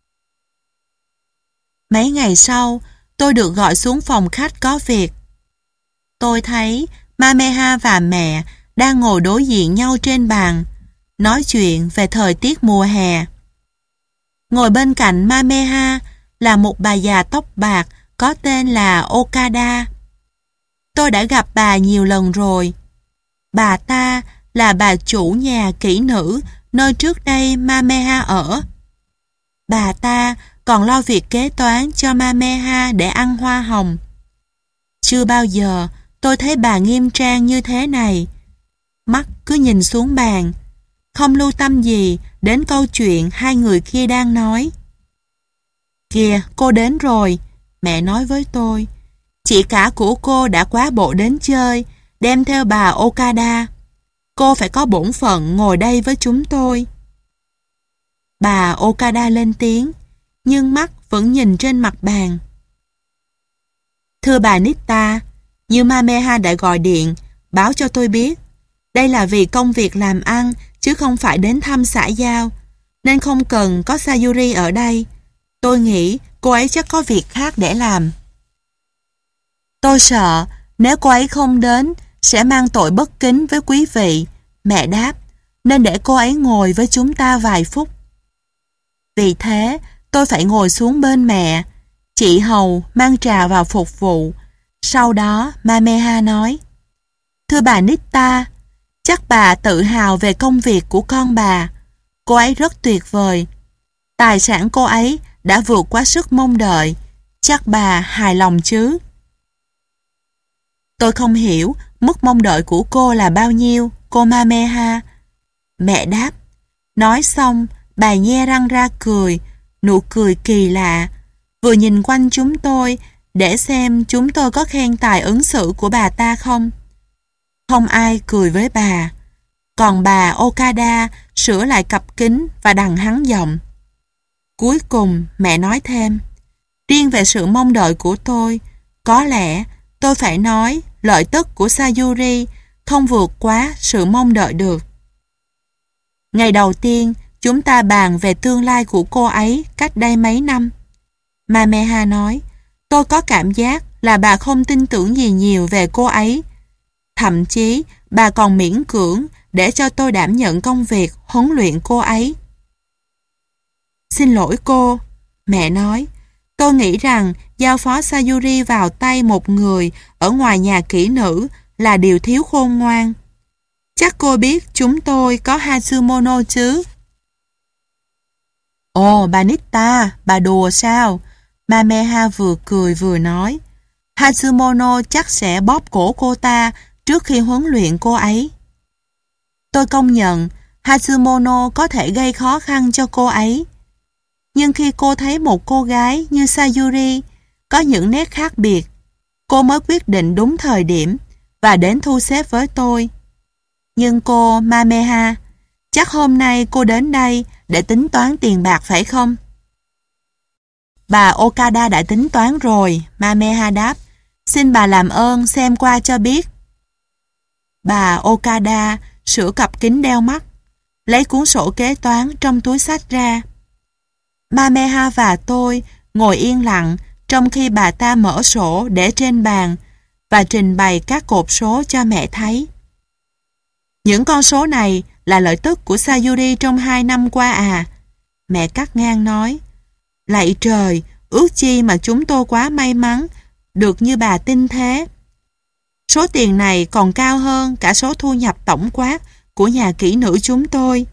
Mấy ngày sau, tôi được gọi xuống phòng khách có việc. Tôi thấy Mameha và mẹ đang ngồi đối diện nhau trên bàn, nói chuyện về thời tiết mùa hè. Ngồi bên cạnh Mameha là một bà già tóc bạc có tên là Okada. Tôi đã gặp bà nhiều lần rồi. Bà ta là bà chủ nhà kỹ nữ nơi trước đây Mameha ở. Bà ta còn lo việc kế toán cho Mameha để ăn hoa hồng. Chưa bao giờ tôi thấy bà nghiêm trang như thế này. Mắt cứ nhìn xuống bàn, không lưu tâm gì đến câu chuyện hai người kia đang nói. Kìa, cô đến rồi, mẹ nói với tôi. Chị cả của cô đã quá bộ đến chơi, đem theo bà Okada. Cô phải có bổn phận ngồi đây với chúng tôi. Bà Okada lên tiếng, nhưng mắt vẫn nhìn trên mặt bàn. Thưa bà Nitta, như Mameha đã gọi điện, báo cho tôi biết. Đây là vì công việc làm ăn, chứ không phải đến thăm xã giao, nên không cần có Sayuri ở đây. Tôi nghĩ cô ấy chắc có việc khác để làm. Tôi sợ nếu cô ấy không đến, sẽ mang tội bất kính với quý vị. Mẹ đáp, nên để cô ấy ngồi với chúng ta vài phút. Vì thế, tôi phải ngồi xuống bên mẹ. Chị hầu mang trà vào phục vụ. Sau đó, Mameha nói: "Thưa bà Nita, chắc bà tự hào về công việc của con bà. Cô ấy rất tuyệt vời. Tài sản cô ấy đã vượt quá sức mong đợi. Chắc bà hài lòng chứ?" Tôi không hiểu mức mong đợi của cô là bao nhiêu, cô Mameha. Mẹ đáp. Nói xong, bà nhe răng ra cười, nụ cười kỳ lạ, vừa nhìn quanh chúng tôi để xem chúng tôi có khen tài ứng xử của bà ta không. Không ai cười với bà. Còn bà Okada sửa lại cặp kính và đằng hắn giọng. Cuối cùng mẹ nói thêm: riêng về sự mong đợi của tôi, có lẽ tôi phải nói lợi tức của Sayuri không vượt quá sự mong đợi được. Ngày đầu tiên, chúng ta bàn về tương lai của cô ấy cách đây mấy năm. Mameha nói: tôi có cảm giác là bà không tin tưởng gì nhiều về cô ấy. Thậm chí, bà còn miễn cưỡng để cho tôi đảm nhận công việc huấn luyện cô ấy. Xin lỗi cô, mẹ nói. Tôi nghĩ rằng giao phó Sayuri vào tay một người ở ngoài nhà kỹ nữ là điều thiếu khôn ngoan. Chắc cô biết chúng tôi có Hatsumono chứ? Ồ, bà Nita, bà đùa sao? Mameha vừa cười vừa nói. Hatsumono chắc sẽ bóp cổ cô ta trước khi huấn luyện cô ấy. Tôi công nhận Hatsumono có thể gây khó khăn cho cô ấy. Nhưng khi cô thấy một cô gái như Sayuri có những nét khác biệt, cô mới quyết định đúng thời điểm và đến thu xếp với tôi. Nhưng cô Mameha, chắc hôm nay cô đến đây để tính toán tiền bạc phải không? Bà Okada đã tính toán rồi, Mameha đáp. Xin bà làm ơn xem qua cho biết. Bà Okada sửa cặp kính đeo mắt, lấy cuốn sổ kế toán trong túi xách ra. Mameha và tôi ngồi yên lặng trong khi bà ta mở sổ để trên bàn và trình bày các cột số cho mẹ thấy. Những con số này là lợi tức của Sayuri trong hai năm qua à? Mẹ cắt ngang nói. Lạy trời, ước chi mà chúng tôi quá may mắn được như bà tin thế. Số tiền này còn cao hơn cả số thu nhập tổng quát của nhà kỹ nữ chúng tôi.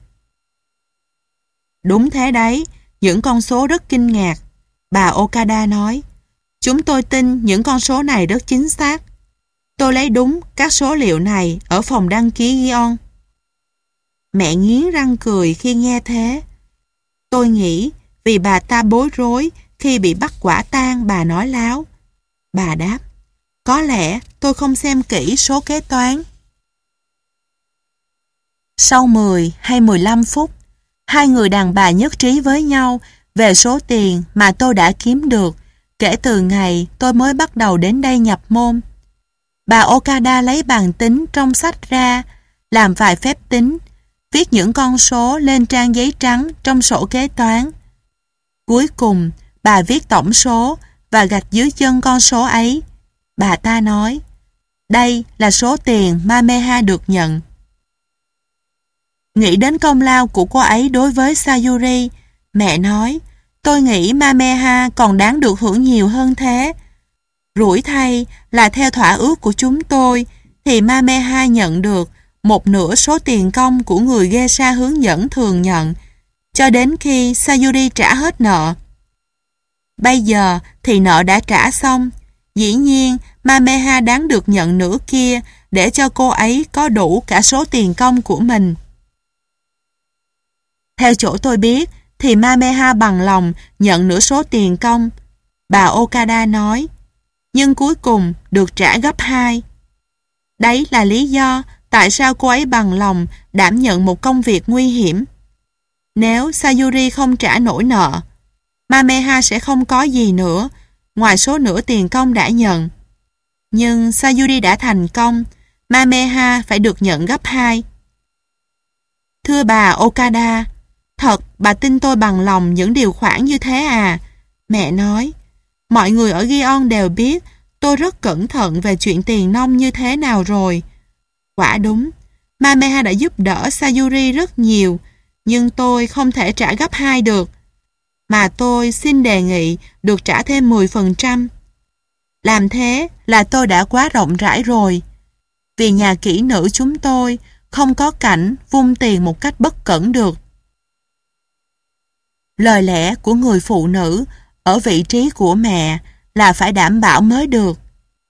Đúng thế đấy, những con số rất kinh ngạc, bà Okada nói. Chúng tôi tin những con số này rất chính xác. Tôi lấy đúng các số liệu này ở phòng đăng ký Gion. Mẹ nghiến răng cười khi nghe thế. Tôi nghĩ vì bà ta bối rối khi bị bắt quả tang bà nói láo. Bà đáp, có lẽ tôi không xem kỹ số kế toán. Sau mười hay mười lăm phút, hai người đàn bà nhất trí với nhau về số tiền mà tôi đã kiếm được kể từ ngày tôi mới bắt đầu đến đây nhập môn. Bà Okada lấy bàn tính trong sách ra, làm vài phép tính, viết những con số lên trang giấy trắng trong sổ kế toán. Cuối cùng, bà viết tổng số và gạch dưới chân con số ấy. Bà ta nói, đây là số tiền Mameha được nhận. Nghĩ đến công lao của cô ấy đối với Sayuri, mẹ nói, tôi nghĩ Mameha còn đáng được hưởng nhiều hơn thế. Rủi thay là theo thỏa ước của chúng tôi thì Mameha nhận được một nửa số tiền công của người geisha hướng dẫn thường nhận cho đến khi Sayuri trả hết nợ. Bây giờ thì nợ đã trả xong, dĩ nhiên Mameha đáng được nhận nửa kia để cho cô ấy có đủ cả số tiền công của mình. Theo chỗ tôi biết thì Mameha bằng lòng nhận nửa số tiền công, bà Okada nói, nhưng cuối cùng được trả gấp hai. Đấy là lý do tại sao cô ấy bằng lòng đảm nhận một công việc nguy hiểm. Nếu Sayuri không trả nổi nợ, Mameha sẽ không có gì nữa ngoài số nửa tiền công đã nhận. Nhưng Sayuri đã thành công, Mameha phải được nhận gấp hai. Thưa bà Okada, thật bà tin tôi bằng lòng những điều khoản như thế à? Mẹ nói, mọi người ở Gion đều biết tôi rất cẩn thận về chuyện tiền nong như thế nào rồi. Quả đúng, Mameha đã giúp đỡ Sayuri rất nhiều, nhưng tôi không thể trả gấp hai được, mà tôi xin đề nghị được trả thêm mười phần trăm. Làm thế là tôi đã quá rộng rãi rồi, vì nhà kỹ nữ chúng tôi không có cảnh vung tiền một cách bất cẩn được. Lời lẽ của người phụ nữ ở vị trí của mẹ là phải đảm bảo mới được.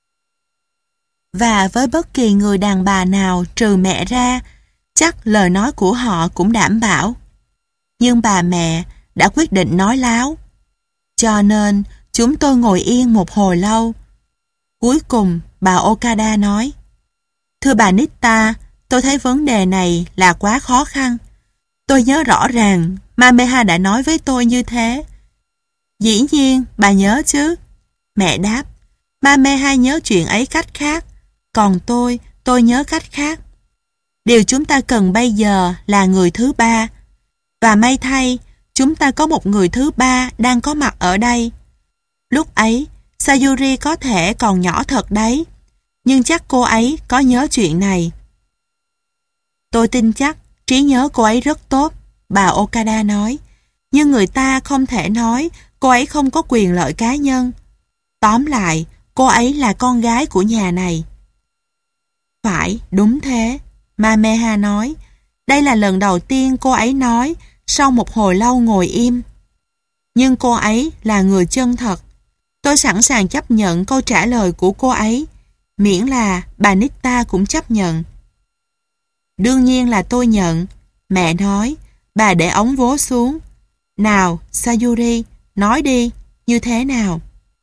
Và với bất kỳ người đàn bà nào trừ mẹ ra, chắc lời nói của họ cũng đảm bảo. Nhưng bà mẹ đã quyết định nói láo. Cho nên chúng tôi ngồi yên một hồi lâu. Cuối cùng bà Okada nói: "Thưa bà Nitta, tôi thấy vấn đề này là quá khó khăn. Tôi nhớ rõ ràng Mameha đã nói với tôi như thế." "Dĩ nhiên bà nhớ chứ." Mẹ đáp. "Mameha nhớ chuyện ấy cách khác, còn tôi, tôi nhớ cách khác. Điều chúng ta cần bây giờ là người thứ ba. Và may thay, chúng ta có một người thứ ba đang có mặt ở đây. Lúc ấy, Sayuri có thể còn nhỏ thật đấy, nhưng chắc cô ấy có nhớ chuyện này." "Tôi tin chắc trí nhớ cô ấy rất tốt," bà Okada nói. "Nhưng người ta không thể nói cô ấy không có quyền lợi cá nhân. Tóm lại, cô ấy là con gái của nhà này." "Phải, đúng thế," Mameha nói. "Đây là lần đầu tiên cô ấy nói sau một hồi lâu ngồi im. Nhưng cô ấy là người chân thật. Tôi sẵn sàng chấp nhận câu trả lời của cô ấy, miễn là bà Nitta cũng chấp nhận." "Đương nhiên là tôi nhận," mẹ nói. Bà để ống vố xuống. "Nào, Sayuri, nói đi, như thế nào?"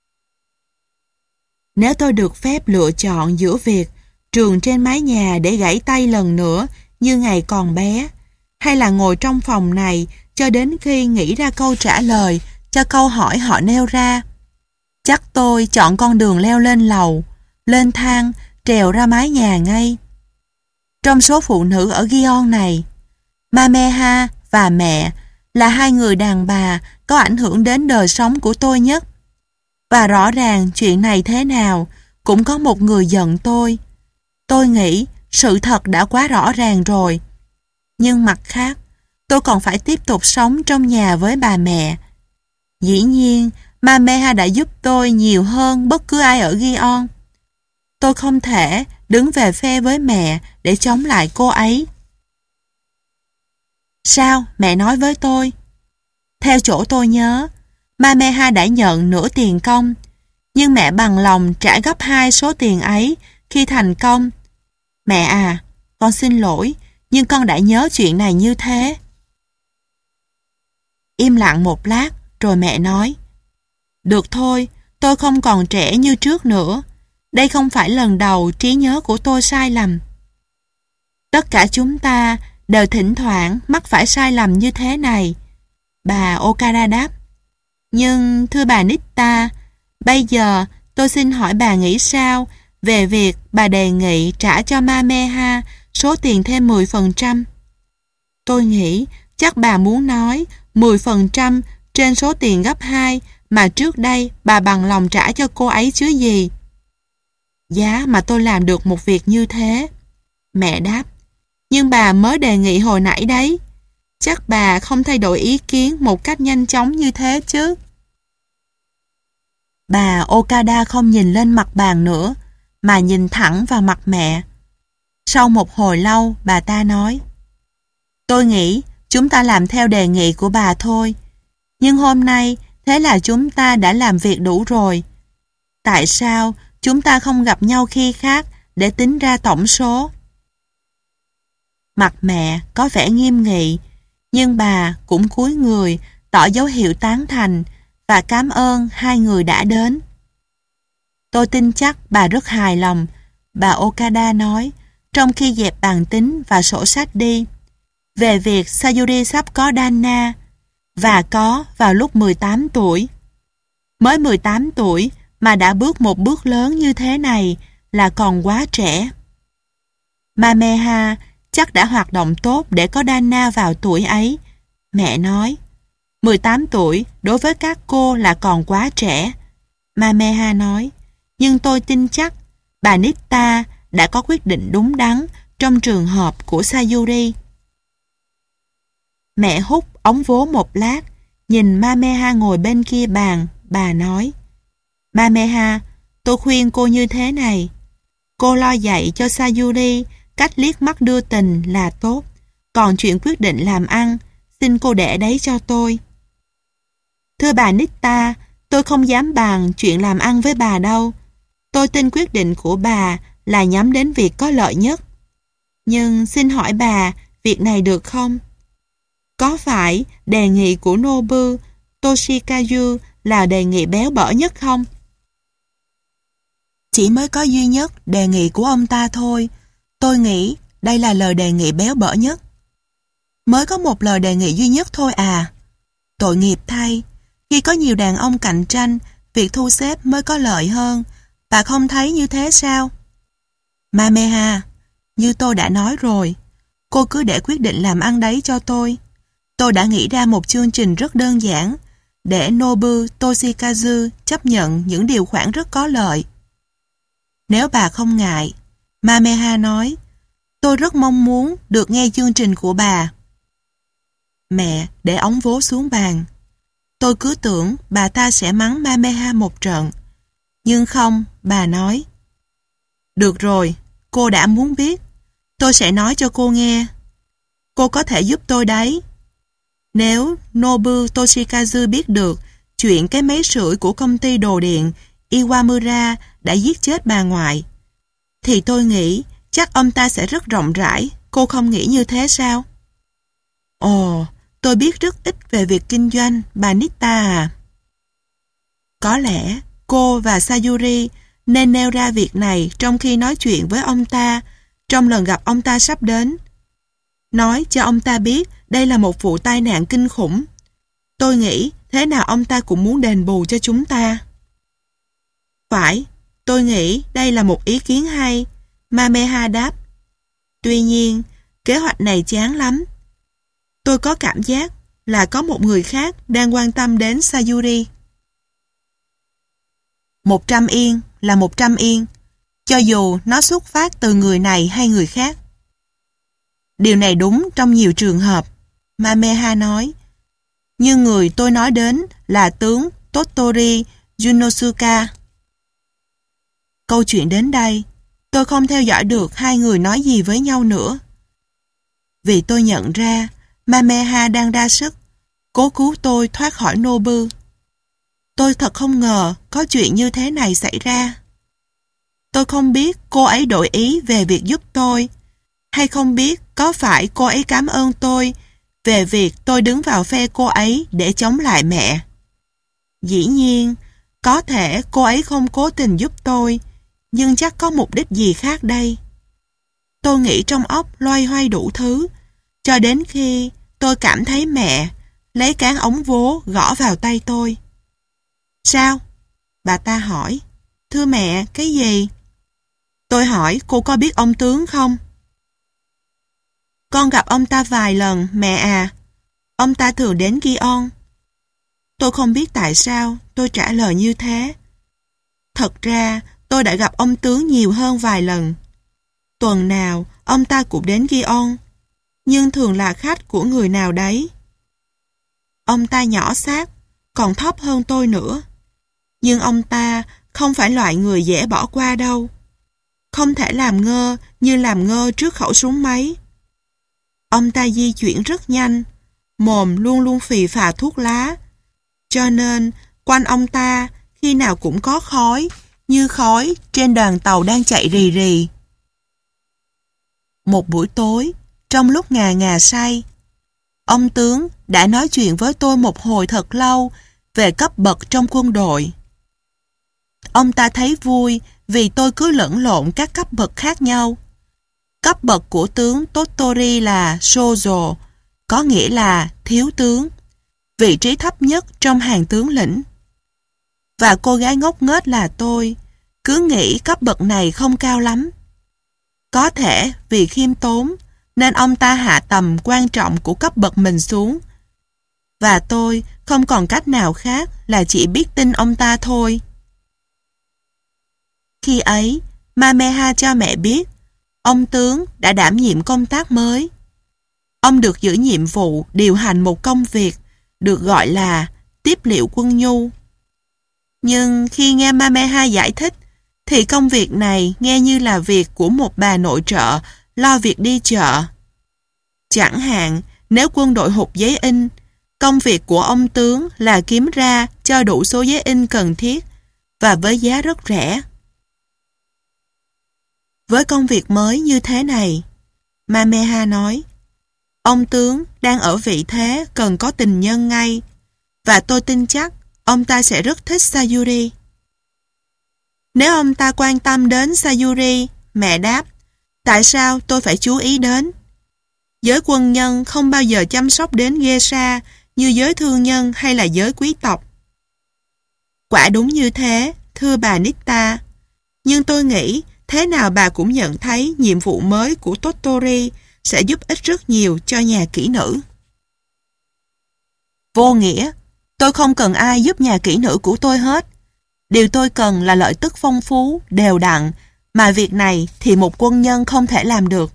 "Nếu tôi được phép lựa chọn giữa việc trường trên mái nhà để gãy tay lần nữa như ngày còn bé, hay là ngồi trong phòng này cho đến khi nghĩ ra câu trả lời cho câu hỏi họ nêu ra, chắc tôi chọn con đường leo lên lầu, lên thang, trèo ra mái nhà ngay. Trong số phụ nữ ở Gion này, Mameha và mẹ là hai người đàn bà có ảnh hưởng đến đời sống của tôi nhất. Và rõ ràng chuyện này thế nào cũng có một người giận tôi. Tôi nghĩ sự thật đã quá rõ ràng rồi. Nhưng mặt khác, tôi còn phải tiếp tục sống trong nhà với bà mẹ. Dĩ nhiên, Mameha đã giúp tôi nhiều hơn bất cứ ai ở Gion. Tôi không thể đứng về phe với mẹ để chống lại cô ấy." "Sao mẹ nói với tôi?" "Theo chỗ tôi nhớ, Mameha đã nhận nửa tiền công, nhưng mẹ bằng lòng trả gấp hai số tiền ấy khi thành công. Mẹ à, con xin lỗi, nhưng con đã nhớ chuyện này như thế." Im lặng một lát, rồi mẹ nói: "Được thôi, tôi không còn trẻ như trước nữa. Đây không phải lần đầu trí nhớ của tôi sai lầm. Tất cả chúng ta đều thỉnh thoảng mắc phải sai lầm như thế này," bà Okada đáp. "Nhưng thưa bà Nitta, bây giờ tôi xin hỏi bà nghĩ sao về việc bà đề nghị trả cho Mameha số tiền thêm mười phần trăm? Tôi nghĩ chắc bà muốn nói mười phần trăm trên số tiền gấp hai mà trước đây bà bằng lòng trả cho cô ấy chứ gì." "Giá mà tôi làm được một việc như thế," mẹ đáp. "Nhưng bà mới đề nghị hồi nãy đấy. Chắc bà không thay đổi ý kiến một cách nhanh chóng như thế chứ." Bà Okada không nhìn lên mặt bàn nữa, mà nhìn thẳng vào mặt mẹ. Sau một hồi lâu, bà ta nói: "Tôi nghĩ chúng ta làm theo đề nghị của bà thôi. Nhưng hôm nay, thế là chúng ta đã làm việc đủ rồi. Tại sao chúng ta không gặp nhau khi khác để tính ra tổng số?" Mặt mẹ có vẻ nghiêm nghị, nhưng bà cũng cúi người tỏ dấu hiệu tán thành và cảm ơn hai người đã đến. "Tôi tin chắc bà rất hài lòng," bà Okada nói, trong khi dẹp bàn tính và sổ sách đi, "về việc Sayuri sắp có Danna, và có vào lúc mười tám tuổi. Mới mười tám tuổi mà đã bước một bước lớn như thế này là còn quá trẻ. Mameha chắc đã hoạt động tốt để có Danna vào tuổi ấy," mẹ nói. mười tám tuổi đối với các cô là còn quá trẻ," Mameha nói. "Nhưng tôi tin chắc bà Nitta đã có quyết định đúng đắn trong trường hợp của Sayuri. Mẹ hút ống vố một lát, nhìn Mameha ngồi bên kia bàn, bà nói: Mameha, tôi khuyên cô như thế này. Cô lo dạy cho Sayuri cách liếc mắt đưa tình là tốt. Còn chuyện quyết định làm ăn, xin cô để đấy cho tôi. Thưa bà Nitta, tôi không dám bàn chuyện làm ăn với bà đâu. Tôi tin quyết định của bà là nhắm đến việc có lợi nhất. Nhưng xin hỏi bà, việc này được không? Có phải đề nghị của Nobu Toshikazu là đề nghị béo bở nhất không? Chỉ mới có duy nhất đề nghị của ông ta thôi. Tôi nghĩ đây là lời đề nghị béo bở nhất. Mới có một lời đề nghị duy nhất thôi à? Tội nghiệp thay. Khi có nhiều đàn ông cạnh tranh, việc thu xếp mới có lợi hơn. Bà không thấy như thế sao? Mameha, như tôi đã nói rồi, cô cứ để quyết định làm ăn đấy cho tôi. Tôi đã nghĩ ra một chương trình rất đơn giản để Nobu Toshikazu chấp nhận những điều khoản rất có lợi. Nếu bà không ngại, Mameha nói, tôi rất mong muốn được nghe chương trình của bà. Mẹ để ống vố xuống bàn. Tôi cứ tưởng bà ta sẽ mắng Mameha một trận. Nhưng không, bà nói. Được rồi, cô đã muốn biết. Tôi sẽ nói cho cô nghe. Cô có thể giúp tôi đấy. Nếu Nobu Toshikazu biết được chuyện cái máy sưởi của công ty đồ điện Iwamura đã giết chết bà ngoại, thì tôi nghĩ chắc ông ta sẽ rất rộng rãi. Cô không nghĩ như thế sao? Ồ, tôi biết rất ít về việc kinh doanh, bà Nitta à. Có lẽ cô và Sayuri nên nêu ra việc này trong khi nói chuyện với ông ta, trong lần gặp ông ta sắp đến. Nói cho ông ta biết đây là một vụ tai nạn kinh khủng. Tôi nghĩ thế nào ông ta cũng muốn đền bù cho chúng ta. Phải, tôi nghĩ đây là một ý kiến hay, Mameha đáp. Tuy nhiên, kế hoạch này chán lắm. Tôi có cảm giác là có một người khác đang quan tâm đến Sayuri. Một trăm yên là một trăm yên, cho dù nó xuất phát từ người này hay người khác. Điều này đúng trong nhiều trường hợp, Mameha nói. Nhưng người tôi nói đến là tướng Tottori Yunosuka. Câu chuyện đến đây, tôi không theo dõi được hai người nói gì với nhau nữa. Vì tôi nhận ra Mameha đang ra sức cố cứu tôi thoát khỏi Nobu. Tôi thật không ngờ có chuyện như thế này xảy ra. Tôi không biết cô ấy đổi ý về việc giúp tôi, hay không biết có phải cô ấy cảm ơn tôi về việc tôi đứng vào phe cô ấy để chống lại mẹ. Dĩ nhiên, có thể cô ấy không cố tình giúp tôi, nhưng chắc có mục đích gì khác đây. Tôi nghĩ trong óc loay hoay đủ thứ, cho đến khi tôi cảm thấy mẹ lấy cán ống vố gõ vào tay tôi. Sao? Bà ta hỏi. Thưa mẹ, cái gì? Tôi hỏi cô có biết ông tướng không? Con gặp ông ta vài lần, mẹ à. Ông ta thường đến Gion. Tôi không biết tại sao tôi trả lời như thế. Thật ra, tôi đã gặp ông tướng nhiều hơn vài lần. Tuần nào, ông ta cũng đến Gion, nhưng thường là khách của người nào đấy. Ông ta nhỏ xác, còn thấp hơn tôi nữa. Nhưng ông ta không phải loại người dễ bỏ qua đâu. Không thể làm ngơ như làm ngơ trước khẩu súng máy. Ông ta di chuyển rất nhanh, mồm luôn luôn phì phà thuốc lá. Cho nên, quanh ông ta khi nào cũng có khói, như khói trên đoàn tàu đang chạy rì rì. Một buổi tối, trong lúc ngà ngà say, ông tướng đã nói chuyện với tôi một hồi thật lâu về cấp bậc trong quân đội. Ông ta thấy vui vì tôi cứ lẫn lộn các cấp bậc khác nhau. Cấp bậc của tướng Tottori là Shozo, có nghĩa là thiếu tướng, vị trí thấp nhất trong hàng tướng lĩnh. Và cô gái ngốc nghếch là tôi, cứ nghĩ cấp bậc này không cao lắm. Có thể vì khiêm tốn nên ông ta hạ tầm quan trọng của cấp bậc mình xuống. Và tôi không còn cách nào khác là chỉ biết tin ông ta thôi. Khi ấy, Mameha cho mẹ biết ông tướng đã đảm nhiệm công tác mới. Ông được giữ nhiệm vụ điều hành một công việc được gọi là tiếp liệu quân nhu. Nhưng khi nghe Mameha giải thích, thì công việc này nghe như là việc của một bà nội trợ lo việc đi chợ. Chẳng hạn, nếu quân đội hụt giấy in, công việc của ông tướng là kiếm ra cho đủ số giấy in cần thiết và với giá rất rẻ. Với công việc mới như thế này, Mameha nói, ông tướng đang ở vị thế cần có tình nhân ngay, và tôi tin chắc ông ta sẽ rất thích Sayuri. Nếu ông ta quan tâm đến Sayuri, mẹ đáp, tại sao tôi phải chú ý đến? Giới quân nhân không bao giờ chăm sóc đến geisha như giới thương nhân hay là giới quý tộc. Quả đúng như thế, thưa bà Nitta. Nhưng tôi nghĩ thế nào bà cũng nhận thấy nhiệm vụ mới của Tottori sẽ giúp ích rất nhiều cho nhà kỹ nữ. Vô nghĩa, tôi không cần ai giúp nhà kỹ nữ của tôi hết. Điều tôi cần là lợi tức phong phú, đều đặn, mà việc này thì một quân nhân không thể làm được.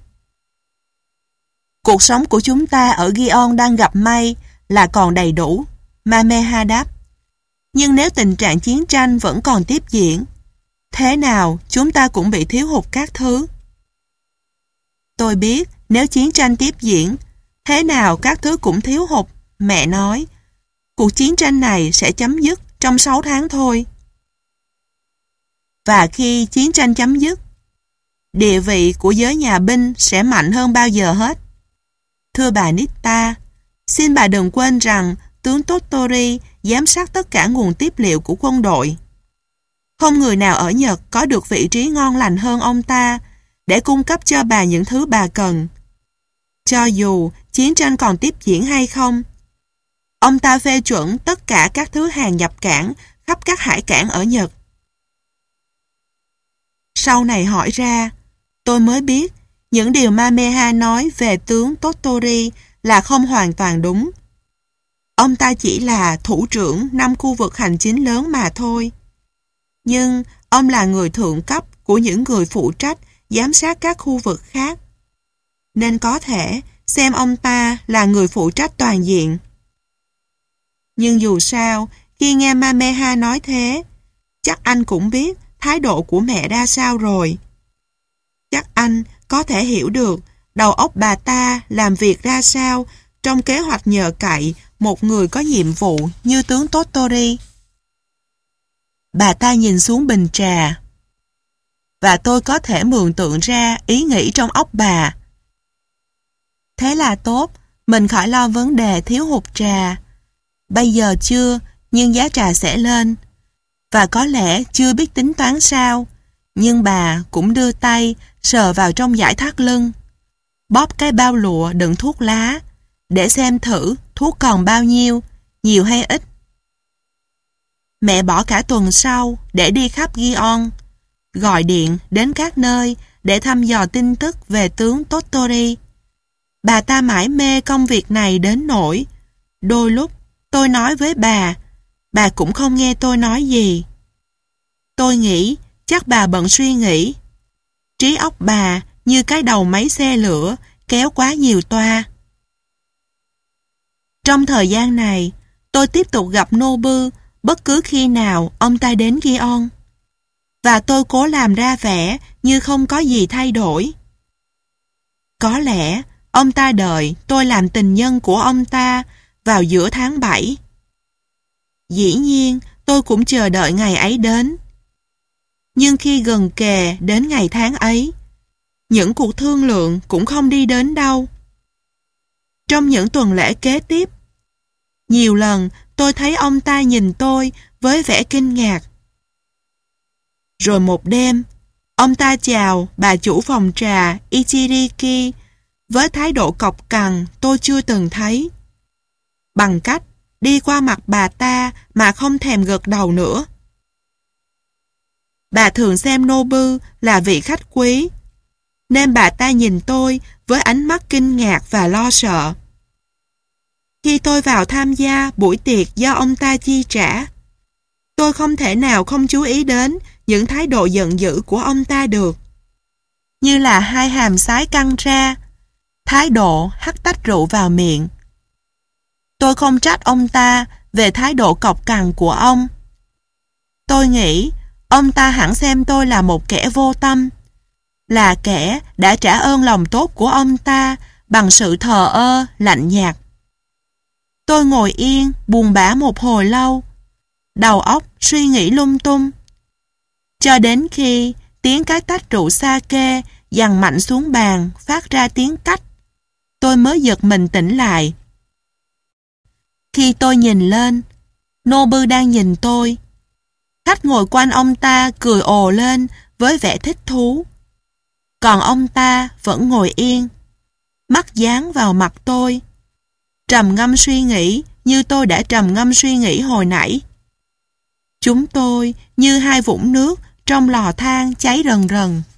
Cuộc sống của chúng ta ở Gion đang gặp may là còn đầy đủ, Mameha đáp. Nhưng nếu tình trạng chiến tranh vẫn còn tiếp diễn, thế nào chúng ta cũng bị thiếu hụt các thứ. Tôi biết nếu chiến tranh tiếp diễn, thế nào các thứ cũng thiếu hụt, mẹ nói. Cuộc chiến tranh này sẽ chấm dứt trong sáu tháng thôi. Và khi chiến tranh chấm dứt, địa vị của giới nhà binh sẽ mạnh hơn bao giờ hết. Thưa bà Nitta, xin bà đừng quên rằng tướng Tottori giám sát tất cả nguồn tiếp liệu của quân đội. Không người nào ở Nhật có được vị trí ngon lành hơn ông ta để cung cấp cho bà những thứ bà cần. Cho dù chiến tranh còn tiếp diễn hay không, ông ta phê chuẩn tất cả các thứ hàng nhập cảng khắp các hải cảng ở Nhật. Sau này hỏi ra, tôi mới biết những điều Mameha nói về tướng Tottori là không hoàn toàn đúng. Ông ta chỉ là thủ trưởng năm khu vực hành chính lớn mà thôi. Nhưng ông là người thượng cấp của những người phụ trách giám sát các khu vực khác. Nên có thể xem ông ta là người phụ trách toàn diện. Nhưng dù sao, khi nghe Mameha nói thế, chắc anh cũng biết thái độ của mẹ ra sao rồi. Chắc anh có thể hiểu được đầu óc bà ta làm việc ra sao trong kế hoạch nhờ cậy một người có nhiệm vụ như tướng Tottori. Bà ta nhìn xuống bình trà, và tôi có thể mường tượng ra ý nghĩ trong óc bà. Thế là tốt, mình khỏi lo vấn đề thiếu hụt trà. Bây giờ chưa, nhưng giá trà sẽ lên. Và có lẽ chưa biết tính toán sao, nhưng bà cũng đưa tay sờ vào trong dải thắt lưng, bóp cái bao lụa đựng thuốc lá, để xem thử thuốc còn bao nhiêu, nhiều hay ít. Mẹ bỏ cả tuần sau để đi khắp Gion, gọi điện đến các nơi để thăm dò tin tức về tướng Tottori. Bà ta mải mê công việc này đến nỗi đôi lúc tôi nói với bà, bà cũng không nghe tôi nói gì. Tôi nghĩ chắc bà bận suy nghĩ. Trí óc bà như cái đầu máy xe lửa kéo quá nhiều toa. Trong thời gian này, tôi tiếp tục gặp Nobu bất cứ khi nào ông ta đến Gion. Và tôi cố làm ra vẻ như không có gì thay đổi. Có lẽ ông ta đợi tôi làm tình nhân của ông ta vào giữa tháng bảy. Dĩ nhiên, tôi cũng chờ đợi ngày ấy đến. Nhưng khi gần kề đến ngày tháng ấy, những cuộc thương lượng cũng không đi đến đâu. Trong những tuần lễ kế tiếp, nhiều lần tôi thấy ông ta nhìn tôi với vẻ kinh ngạc. Rồi một đêm, ông ta chào bà chủ phòng trà Ichiriki với thái độ cộc cằn tôi chưa từng thấy, bằng cách đi qua mặt bà ta mà không thèm gật đầu nữa. Bà thường xem Nobu là vị khách quý, nên bà ta nhìn tôi với ánh mắt kinh ngạc và lo sợ. Khi tôi vào tham gia buổi tiệc do ông ta chi trả, tôi không thể nào không chú ý đến những thái độ giận dữ của ông ta được. như là hai hàm sái căng ra. Thái độ hắt tách rượu vào miệng. Tôi không trách ông ta về thái độ cọc cằn của ông. Tôi nghĩ ông ta hẳn xem tôi là một kẻ vô tâm, là kẻ đã trả ơn lòng tốt của ông ta bằng sự thờ ơ, lạnh nhạt. Tôi ngồi yên, buồn bã một hồi lâu, đầu óc suy nghĩ lung tung, cho đến khi tiếng cái tách rượu sake giằng mạnh xuống bàn phát ra tiếng cách, tôi mới giật mình tỉnh lại. Khi tôi nhìn lên, Nobu đang nhìn tôi. Khách ngồi quanh ông ta cười ồ lên với vẻ thích thú. Còn ông ta vẫn ngồi yên, mắt dán vào mặt tôi, trầm ngâm suy nghĩ như tôi đã trầm ngâm suy nghĩ hồi nãy. Chúng tôi như hai vũng nước trong lò than cháy rần rần.